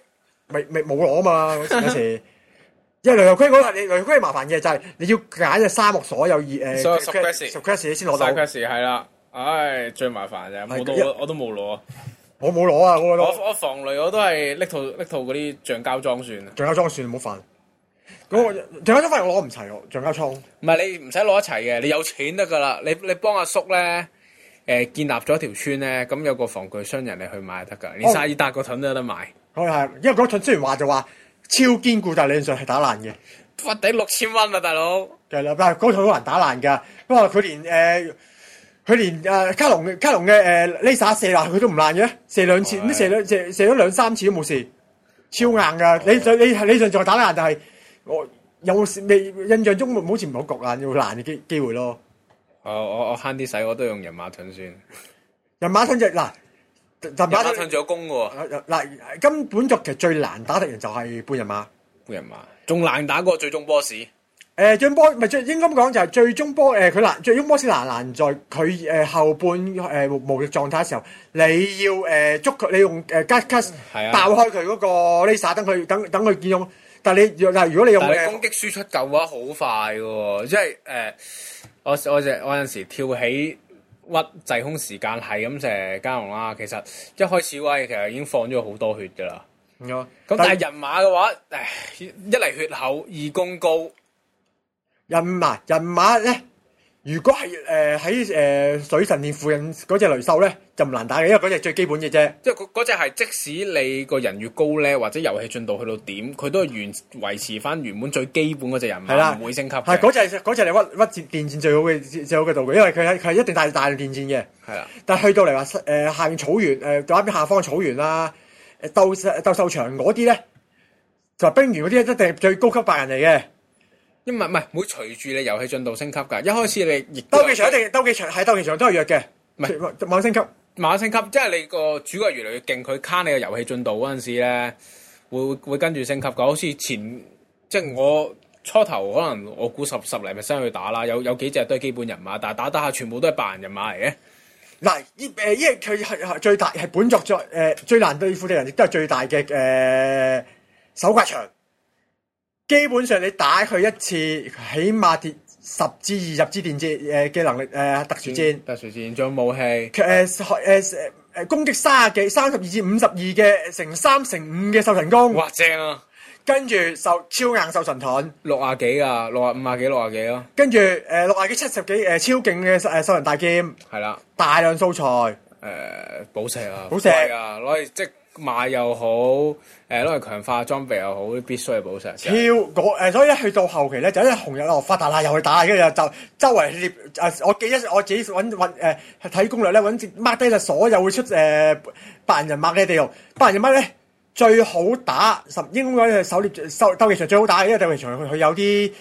未冇攞啊嘛嗰時。因為雷游區嗰個雷游區麻煩嘅就係你要揀嘅沙漠所有所有 subquest 先攞到。 subquest 係啦，唉最麻煩啫，我都冇攞。 我冇攞啊！ 我防雷我都係拎套嗰啲橡膠裝算。 橡膠裝算唔好煩。嗰個橡膠裝反而我攞唔齊喎，橡膠裝。 唔係你唔使攞一齊嘅，你有錢得噶啦。你幫阿叔咧建立咗條村咧，咁有個防具商人你去買得㗎，連薩爾達個盾都有得買。 係，因為嗰盾雖然話就話超堅固，但係理論上係打爛嘅。 屈抵6000蚊啊，大佬！ 係啦，但係嗰盾好難打爛㗎。不過佢連卡龍嘅laser 射落佢都唔爛嘅，射兩次，射咗2-3次都冇事，超硬㗎。你上再打爛，但係我有冇未印象中好似唔係好焗爛，要爛嘅機會咯。 我慳啲使，我都用人馬盾算。 人馬盾人馬盾仲有弓喎。 嗱，根本作其實最難打敵人就係半人馬。 半人馬仲難打過最終 boss。 最終波咪應該咁講就係最終波佢最終 boss 難在佢後半無力狀態嘅時候，你要捉佢，你用加爆開佢嗰個 laser 等佢見用。但係如果你用攻擊輸出夠嘅話，好快喎，即係我有陣時跳起屈滯空時間係咁射加龍啦。其實一開始位其實已經放咗好多血㗎啦。咁但係人馬嘅話，一嚟血厚，二攻高。 人馬咧，如果係喺水神殿附近嗰隻雷獸咧，就唔難打嘅，因為嗰隻最基本嘅啫。 即係嗰隻係即使你個人越高咧，或者遊戲進度去到點，佢都係維持翻原本最基本嗰隻人馬，唔會升級。係嗰隻嚟屈電戰最好嘅道具，因為佢係一定大量電戰嘅。係啦，但係去到嚟話下面草原打邊下方嘅草原啦，鬥獸場嗰啲咧，就係冰原嗰啲一定係最高級白人嚟嘅。 因為唔係會隨住你遊戲進度升級㗎，一開始你亦鬥技場都係弱嘅，唔係慢慢升級， 即係你個主角越嚟越勁，佢卡你個遊戲進度嗰陣時咧，會跟住升級㗎。好似即係我初頭可能我估10嚟 percent 去打啦，有幾隻都係基本人馬，但係打下全部都係白人人馬嚟嘅。 嗱，因為佢係最大係本作最難對付嘅人，亦都係最大嘅手刮場。基本上你打佢一次，起碼跌10至20支電戰嘅能力特殊戰， 仲有武器攻擊32至52嘅乘3乘5嘅獸神弓， 哇正啊！ 跟住超硬獸神盾 60幾啊，50幾60幾咯， 跟住60幾70幾超勁嘅獸神大劍，係啦，大量素材寶石啊， 攞嚟即買又好，攞嚟強化裝備又好，必須係寶石。 所以一去到後期咧，就一紅日落發達啦，又去打，跟住就周圍獵我自己揾睇攻略咧，揾 mark 低晒所有會出白人馬嘅地圖。白人馬咧最好打，應該係狩獵鬥技場最好打，因為鬥技場佢有啲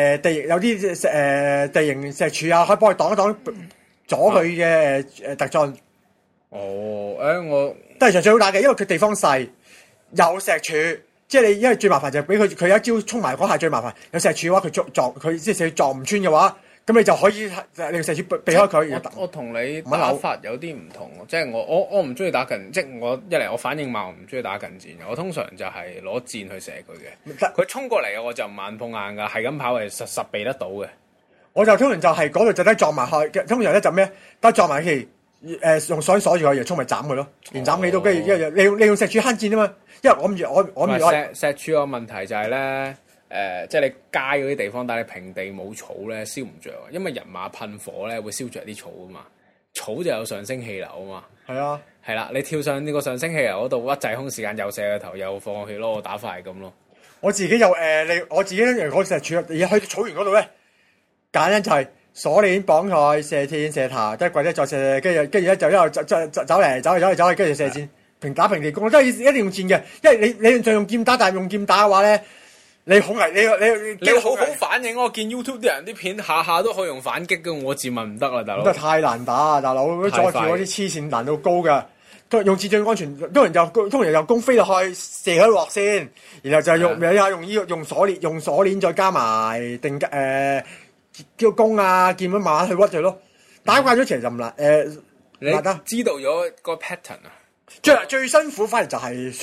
地形石柱啊，可以幫佢擋一擋阻佢嘅突進。我鬥技場最好打嘅，因為佢地方細，有石柱，即係因為最麻煩就係俾佢一招衝埋嗰下最麻煩。有石柱嘅話，佢即係撞唔穿嘅話，咁你就可以你用石柱避開佢。 我同你打法有啲唔同，即係我唔中意打近，即係我一嚟我反應慢，我唔中意打近戰。我通常就係攞箭去射佢嘅。佢衝過嚟我就唔慢碰硬噶，係咁跑係實避得到嘅。我就通常就係嗰度就得撞埋去，通常咧就咩？得撞埋去。用鎖住佢，然後衝咪斬佢咯，連斬你都跟住，因為你用石柱慳戰啊嘛。因為我唔石柱個問題就係咧，即係你街嗰啲地方，但係你平地冇草咧，燒唔着啊。因為人馬噴火咧會燒着啲草啊嘛，草就有上升氣流啊嘛。係啊，係啦，你跳上呢個上升氣流嗰度屈滯空時間又射個頭又放血咯，我打法係咁咯。我自己又我自己咧嗰石柱，而去草原嗰度咧，簡單就係。鎖鏈綁佢射箭射塔，跟住跪低再射，跟住咧就一路走嚟，跟住射箭，打平地攻，都係一定用箭嘅。因為你就用劍打，但係用劍打嘅話咧，你好危，你好反應。我見 YouTube 啲人啲片下下都可以用反擊嘅，我自問唔得啦，大佬。咁太難打啊，大佬！阻住嗰啲黐線難度高㗎。用箭最安全，通常由弓飛落去射佢落先，然後就用鎖鏈再加埋叫弓啊，劍咁慢慢去屈佢咯。打慣咗其實就唔難。你知道咗個 pattern 啊？最辛苦反而就係雪原，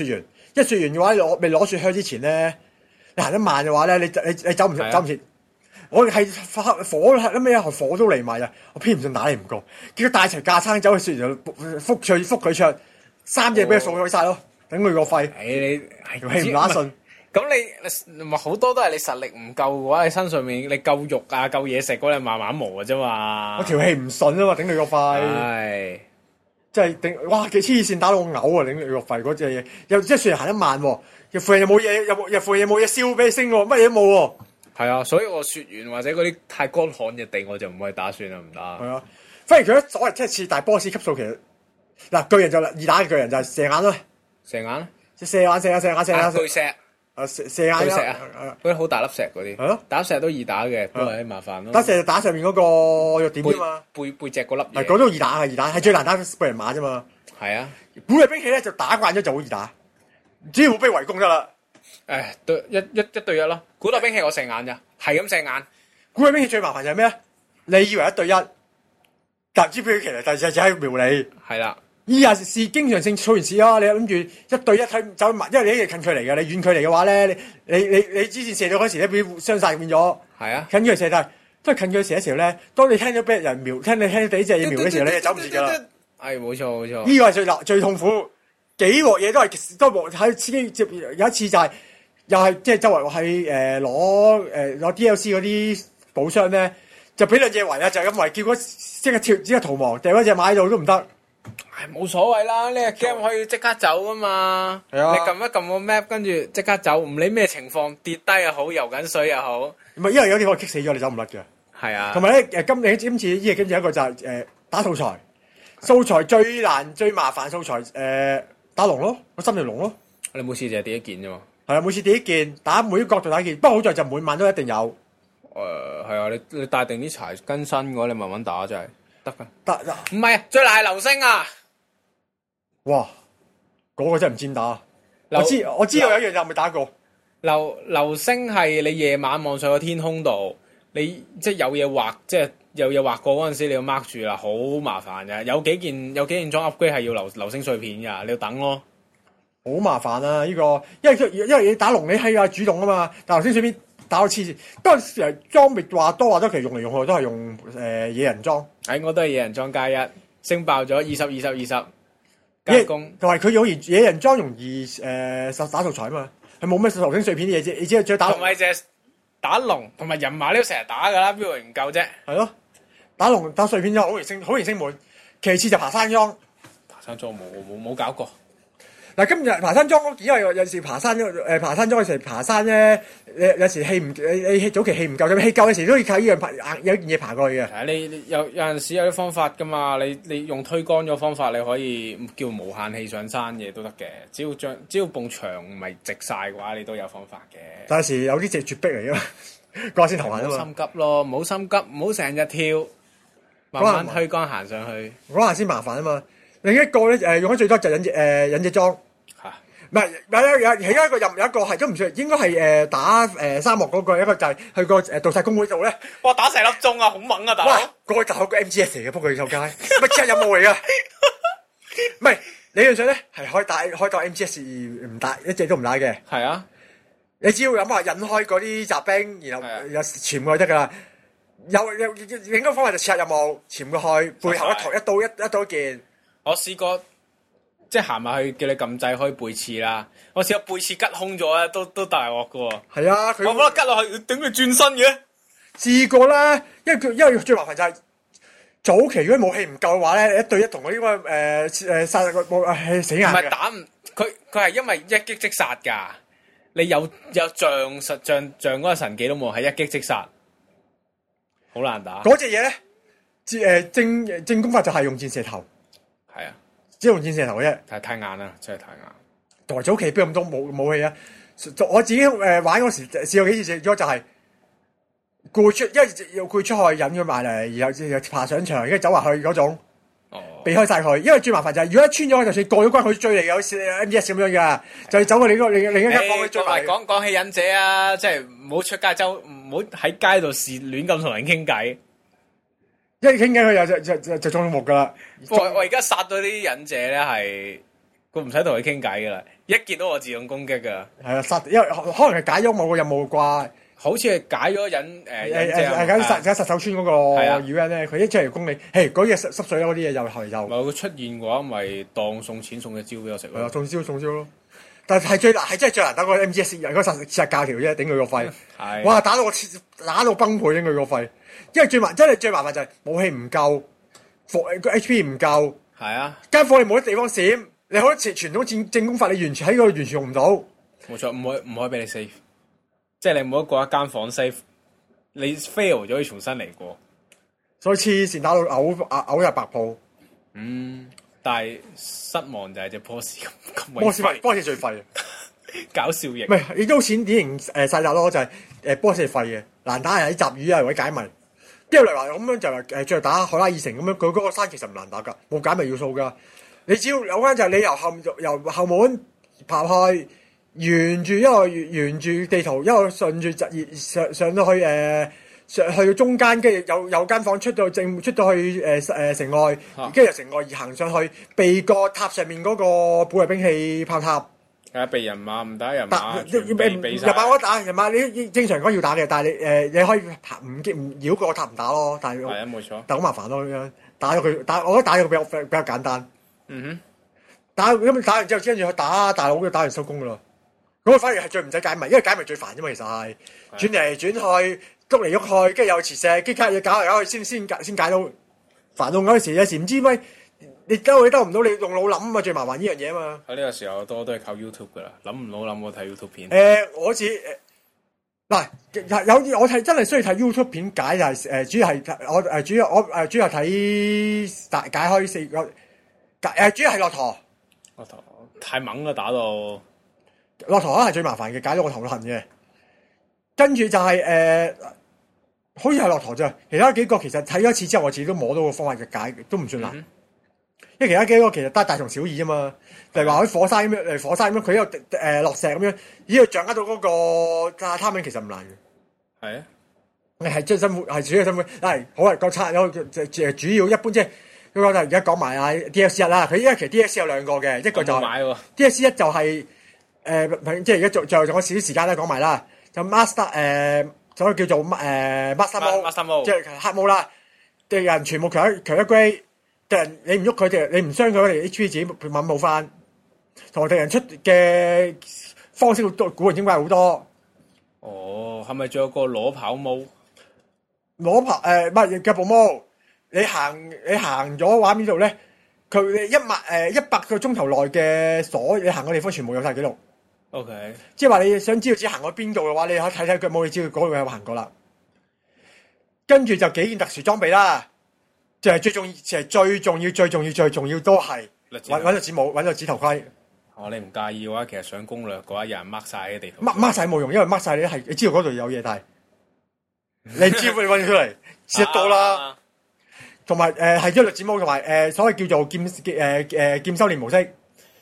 一雪完嘅話，未攞雪靴之前咧，你行得慢嘅話咧，你走唔切。我係火係咩啊？火都嚟埋啊！我偏唔信打你唔過，結果帶齊架撐走去雪完就覆佢出3隻俾佢掃開晒咯，頂佢個肺。你係唔打信？ 咁你咪好多都係你實力唔夠嘅話，你身上面你夠肉啊夠嘢食嗰，你慢慢磨嘅啫嘛。 我條氣唔順啊嘛，頂佢個肺。 係， 即係頂哇！幾黐線打到我嘔啊！頂佢個肺嗰隻嘢，又即係雖然行得慢喎，又附近又冇嘢燒俾你升喎，乜嘢都冇喎。 係啊，所以我雪原或者嗰啲太乾旱嘅地，我就唔會打算啦，唔打。 係啊，反而佢所謂即係似大 boss 級數，其實嗱巨人就易打嘅巨人就係射眼咯， 射眼， 射眼， 巨石， 射眼巨石啊，嗰啲好大粒石嗰啲，係咯，打石都易打嘅，不過係麻煩咯。 打石就打上面嗰個弱點啫嘛， 背脊嗰粒嘢， 係嗰都易打係最難打巨人馬啫嘛。 係啊， 古代兵器咧就打慣咗就好易打，只要冇俾圍攻得啦。 誒，一對一咯。古代兵器我射眼咋，係咁射眼。 古代兵器最麻煩就係咩啊？你以為1對1，但唔知俾佢其實第二隻喺度瞄你。 係啦， 依日是經常性操完試啊！你諗住1對1睇走埋，因為你一係近距離嘅，你遠距離嘅話咧，你之前射到嗰時咧俾傷晒變咗。係啊，近距離射但係都係近距離射嘅時候咧，當你聽到俾人瞄，聽到第一隻嘢瞄嘅時候，你就走唔切㗎啦。 係冇錯。 呢個係最痛苦，幾鑊嘢都喺刺激有一次就係。又係即係周圍係攞 DLC 嗰啲寶箱咧，就俾兩隻圍啊，就係咁圍，結果即刻逃亡，掉嗰隻馬喺度都唔得。 係冇所謂啦，呢個 game 可以即刻走噶嘛。係啊，你撳一撳個 map，跟住即刻走，唔理咩情況，跌低又好，游緊水又好。唔係， 因為有啲可以棘死咗，你走唔甩嘅。係啊。同埋咧今次呢個跟住一個就係打素材，素材最難最麻煩素材打龍咯，個心條龍咯。你每次就係第一件啫嘛。係啊，每次第一件打每個角度打一件，不過好在就每晚都一定有。係啊，你帶定啲柴更新嘅話，你慢慢打真係得㗎。得。唔係啊，最難係流星啊！哇，嗰個真係唔知點打。我知道有一樣嘢未打過。流星係你夜晚望上個天空度，你即係有嘢畫，即係有嘢畫過嗰陣時，你要 mark 住啦，好麻煩嘅。有幾件裝 upgrade 係要流星碎片㗎，你要等咯。好麻煩啊！呢個，因為你打龍你係主動啊嘛，但頭先上邊打到黐線。不過誒裝備話多話多，其實用嚟用去都係用野人裝。我都係野人裝加1，升爆咗20加工。同埋佢好易野人裝容易打素材啊嘛，係冇咩流星碎片啲嘢啫，你只係再打。同埋隻打龍同埋人馬呢都成日打㗎啦，邊度唔夠啫？係咯，打龍打碎片裝好容易升滿。其次就爬山裝。爬山裝冇搞過。嗱，今日爬山裝，因為有時爬山裝嘅時爬山咧，有時氣唔你早期氣唔夠，咁氣夠嘅時都要靠呢樣有件嘢爬過去嘅。係你有陣時有啲方法噶嘛，你用推杆嘅方法，你可以叫無限氣上山嘅都得嘅。只要埲牆唔係直晒嘅話，你都有方法嘅。但有時有啲直絕壁嚟噶嘛，嗰下先頭痕啊嘛。唔好心急咯，唔好心急，唔好成日跳，慢慢推杆行上去。嗰下先麻煩啊嘛。另一個咧用得最多就忍者裝。唔係有其中一個有一個係都唔算，應該係打沙漠嗰個一個就係去個盜殺公會度咧。哇！打成粒鐘啊，好猛啊大佬！嗰個就係個 MGS 嚟嘅，不過佢臭街乜真係任務嚟噶。唔係理論上咧係開到 MGS 唔打一隻都唔打嘅。係啊，你只要諗下引開嗰啲雜兵，然後有潛過去得噶啦。有另一個方法就刺客任務，潛過去背後一刀一件。我試過。即係行埋去叫你撳掣可以背刺啦，我試過背刺吉空咗咧，都大鑊噶喎。係啊，我覺得吉落去頂佢轉身嘅。試過啦，因為最麻煩就係早期如果武器唔夠嘅話咧，一對一同我應該殺個係死硬嘅。唔係打唔佢係因為一擊即殺㗎，你有像嗰個神技都冇，係一擊即殺，好難打。嗰隻嘢咧，正攻法就係用箭射頭。係啊。只用箭射頭嘅啫，太硬啦，真係太硬。同埋早期邊咁多武器啊？我自己玩嗰時試過幾次，咗就係攰出，因為要攰出去引佢埋嚟，然後又爬上牆，跟住走埋去嗰種。哦。避開晒佢，因為最麻煩就係如果一穿咗，就算過咗關，佢追嚟有似 MGS 咁樣噶，就要走去另一間房去追埋。講起忍者啊，即係唔好出街唔好喺街度亂咁同人傾偈。一傾偈佢就中目噶啦。我而家殺到啲忍者咧，係佢唔使同佢傾偈噶啦， 一見到我自動攻擊㗎。 係啊，殺，因為可能係解咗某個任務啩。 好似係解咗緊殺手村嗰個 event 咧，佢一出嚟攻你，嗰啲濕水嗰啲嘢又係又。 唔係佢出現嘅話，咪當送錢送隻蕉俾我食咯。 係啊，送蕉咯。但係最難係真係最難打嗰個 MGS 嗰殺教條啫，頂佢個肺。係。哇！打到崩潰，頂佢個肺。因為最麻煩就係武器唔夠，個 HP 唔夠。係啊。間房你冇得地方閃，你好多傳統正攻法你完全喺嗰度完全用唔到。 冇錯，唔可以俾你 save。即係你冇得過一間房 save，你 fail 咗要重新嚟過， 所以黐線打到嘔入白泡。 但係失望就係隻 boss 咁 boss 最廢， 搞笑型。 唔係你都錢典型細達咯，就係boss 係廢嘅，難打係喺雜魚啊或者解謎。因為例如話咁樣就係再打海拉爾城咁樣，佢嗰個山其實唔難打㗎，冇解謎要素㗎。你只要有間就係你由後門爬去。沿住地圖，一路順住上到去去中間，跟住有間房出到去城外，跟住由城外而行上去，避過塔上面嗰個保衛兵器炮塔。 係啊，避人馬唔打人馬， 人馬我打人馬，你正常講要打嘅，但係你可以唔繞過個塔唔打咯。但係係啊，冇錯。 但係好麻煩咯，咁樣打咗佢我覺得打咗佢比較簡單。打完之後，跟住去打大佬，打完收工噶咯。嗰個反而係最唔使解謎，因為解謎最煩啫嘛，其實係轉嚟轉去，喐嚟喐去，跟住有磁石，跟住嘢搞嚟搞去先解到，煩到嗰時有時唔知咩，你兜唔到，你用腦諗啊，最麻煩呢樣嘢啊嘛。 喺呢個時候多都係靠 YouTube 噶啦，諗唔到諗我睇 YouTube 片。 我好似嗱有我睇真係需要睇 YouTube 片解就係主要係主要係睇解開4個主要係駱駝太猛啦打到。 駱駝係最麻煩嘅，解到我頭痕嘅。跟住就係好似係駱駝啫。其他幾個其實睇咗一次之後，我自己都摸到個方法嘅解，都唔算難。因為其他幾個其實都係大同小異啫嘛。例如話喺火山咁樣，佢一個落石咁樣，只要掌握到嗰個貪名其實唔難嘅。係啊，係最辛苦，係主要辛苦。係好啊，個策有主要一般即係嗰個就而家講埋啊 DLC 1啦。佢因為其實 DLC 有兩個嘅，一個就係 DLC 1就係。即係而家仲有少少時間咧，講埋啦。就 Master 所以叫做Master Mode， 即係黑帽啦。敵人全部強一 grade， 敵人你唔喐佢哋，你唔傷佢哋 HP 自己慢慢冇翻。同敵人出嘅方式古靈精怪好多。 哦，係咪仲有個裸跑帽？ 裸跑乜腳步毛？你行咗畫面度咧，佢100個鐘頭內嘅你行嘅地方全部有晒記錄。 OK， 即係話你想知道自己行過邊度嘅話，你可以睇睇腳冇，你知道嗰度有行過啦。跟住就幾件特殊裝備啦，就係最重要都係揾個指帽，揾個指頭盔。 你唔介意嘅話，其實上攻略嘅話，有人 mark 晒啲地圖。 mark 晒冇用，因為 mark 晒你知道嗰度有嘢，但係你知會揾出嚟，試得多啦。同埋係一律指帽，同埋所謂叫做劍修練模式。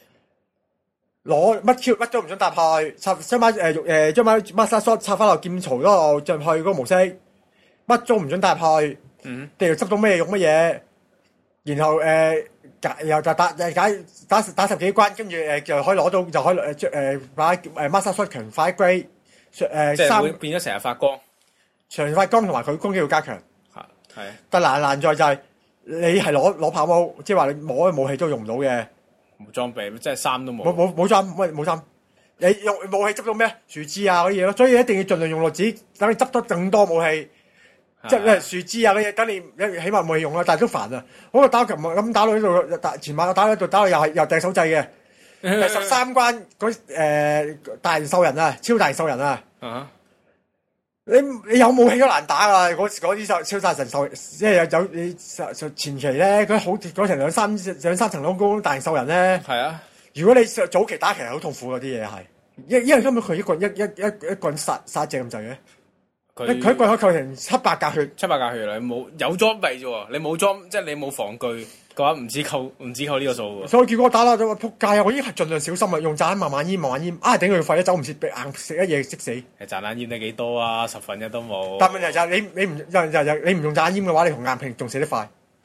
攞乜都唔想搭去，將Master Sword 插翻落劍槽嗰度進去嗰個模式，乜都唔准搭去。地圖執到咩用乜嘢，然後又就打10幾關，跟住就可以攞到，就可以把Master Sword 強化一 grade， 即係會變咗成日發光， 長發光同埋佢攻擊要加強。 係， 但難在就係你係攞跑帽，即係話你摸嘅武器都用唔到嘅。 冇裝備，即係衫都冇。 冇衫。你用武器執到咩？樹枝啊嗰啲嘢咯，所以一定要盡量用落紙，等你執得更多武器。即係樹枝啊嗰啲嘢，等你起碼武器用啦，但係都煩啊！我打咁打到呢度，前晚我打到呢度，打到又掟手掣嘅。第13關大型獸人啊，超大型獸人啊！你有武器都難打啊！嗰啲超大型獸，即係有你前期咧，嗰成兩三層樓高大型獸人咧。係啊！如果你早期打，其實好痛苦嗰啲嘢係，因為根本佢一個人殺隻咁滯嘅。佢一個人可以扣成700格血。700格血你有裝備啫喎，你冇裝，即係你冇防具嘅話，唔止扣呢個數喎。所以結果我打啦，我仆街啊！我已經係盡量小心啊，用炸彈慢慢閹，頂佢肺，走唔切，硬食一嘢識死。 炸彈閹得幾多啊？10分一都冇。 但問題就係你唔用炸彈閹嘅話，你同硬拼仲死得快。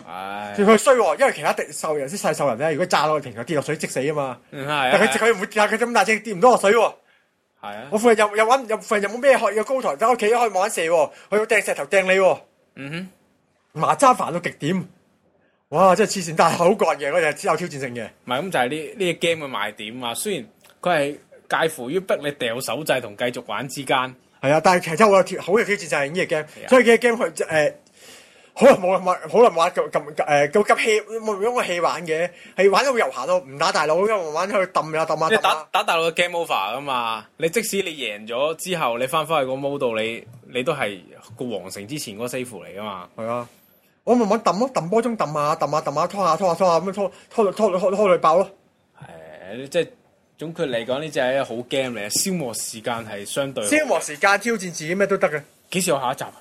唉， 佢衰喎，因為其他獸人啲細獸人咧，如果炸落去停就跌落水即死啊嘛。 係啊。 但佢唔會，但佢咁大隻跌唔到落水喎。 係啊。 我附近又附近又冇咩有高台，喺屋企可以望一射喎，佢要掟石頭掟你喎。麻渣煩到極點。哇！真係黐線，但係好過癮嘅，嗰隻只有挑戰性嘅。 唔係咁就係呢個 game 嘅賣點啊！雖然佢係介乎於逼你掉手掣同繼續玩之間。係啊，但係其實真係好有挑戰性係呢個 game，所以呢個 game 佢好耐冇玩咁氣冇用個氣玩嘅，係玩到遊閒咯，唔打大佬，因為玩去揼呀揼呀。 即係打大佬嘅 game over 噶嘛？你即使你贏咗之後，你翻返去個 mode 度，你都係個皇城之前嗰個 save 嚟噶嘛？ 係啊。我慢慢揼咯，揼波中揼下，拖下咁樣拖到爆咯。 係，即係總括嚟講，呢只係一個好 game 嚟，消磨時間係相對。 消磨時間挑戰自己咩都得嘅。 幾時有下一集啊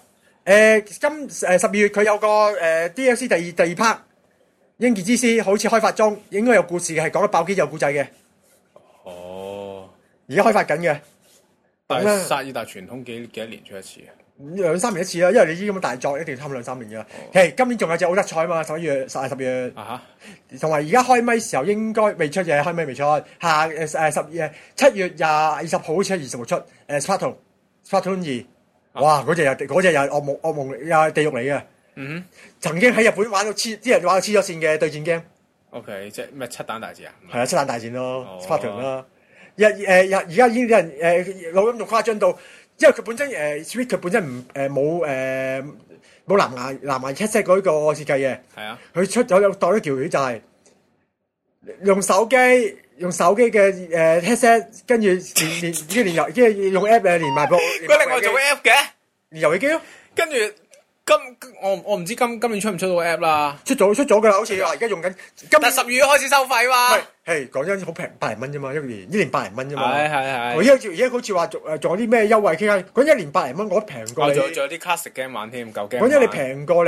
？12月佢有個DLC 第二 part，英傑之師好似開發中，應該有故事嘅，係講得爆機有故仔嘅。 哦， 而家開發緊嘅。 但係薩爾達傳統幾多年出一次啊 ？2-3年一次啦，因為你知咁大作一定差唔多2-3年嘅啦。今年仲有隻奧德賽啊嘛，11月。同埋而家開咪時候應該未出嘅，開咪未出。7月20號好似係20號出。Splatoon 2，哇！嗰隻又惡夢又係地獄嚟嘅。曾經喺日本玩到啲人玩到黐咗線嘅對戰 game。 OK， 即係咩七蛋大戰啊？ 係啊，七蛋大戰咯 ，Splatoon 啦。而家已經有人老音仲誇張到，因為佢本身Switch 佢本身冇藍牙 headset 嗰個設計嘅。係啊。佢出咗有一條橋就係用手機嘅headset， 跟住連用 app 連埋部。 佢另外做 app 嘅連遊戲機咯， 跟住。我唔知今年出唔出到個 app 啦， 出咗噶啦，好似話而家用緊。 但係12月開始收費嘛？ 係講真好平，100零蚊啫嘛，一年100零蚊啫嘛。 係。 而家好似話仲有啲咩優惠傾下，講1年100零蚊，我覺得平過你。 仲有啲 classic game 玩添，舊 game。 講真你平過你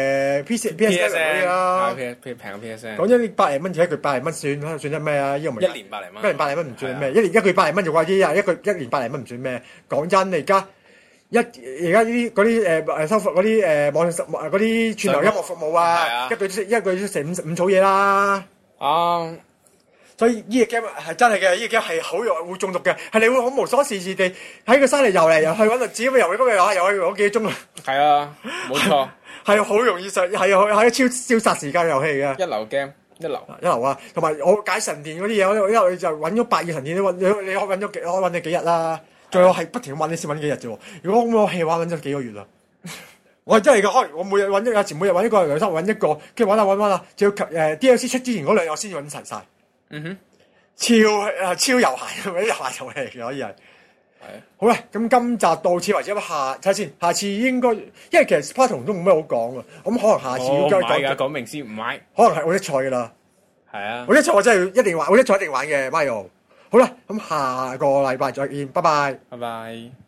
PS 嗰啲啦， 平過 PSN。 講真你100零蚊就一個月100零蚊算得咩啊？呢個咪 1年100零蚊。 1年100零蚊唔算咩？一個月100零蚊就貴啲啊！一年100零蚊唔算咩？講真你而家。而家呢啲嗰啲收服嗰啲網上嗰啲串流音樂服務啊，一個月成五草嘢啦。所以呢個 game 係真係嘅，呢個 game 係好會中毒嘅，係你會好無所事事地喺個山嚟遊嚟遊去揾到自己嘅遊戲公嘅遊去攞幾個鐘啊。係啊，冇錯，係好容易係超殺時間嘅遊戲嚟嘅。一流 game，一流啊！同埋我解神殿嗰啲嘢，我一路就揾咗8個神殿，你可以揾咗幾日啦。仲有係不停揾你先揾幾日啫喎！如果我戲玩揾咗幾個月啦，我係真係嘅，可能我每日揾每日揾一個兩三揾一個，跟住揾下，仲要DLC 出之前嗰2日我先揾齊晒。超悠閒嗰啲悠閒遊戲可以係。好啦，咁今集到此為止，睇下先，下次應該因為其實 Splatoon 都冇咩好講啊，咁可能下次要講明先唔買， 可能係奧德賽㗎啦。係啊，奧德賽我真係一定玩，奧德賽一定玩嘅 Mario。好啦，咁下個禮拜再見，拜拜。拜拜。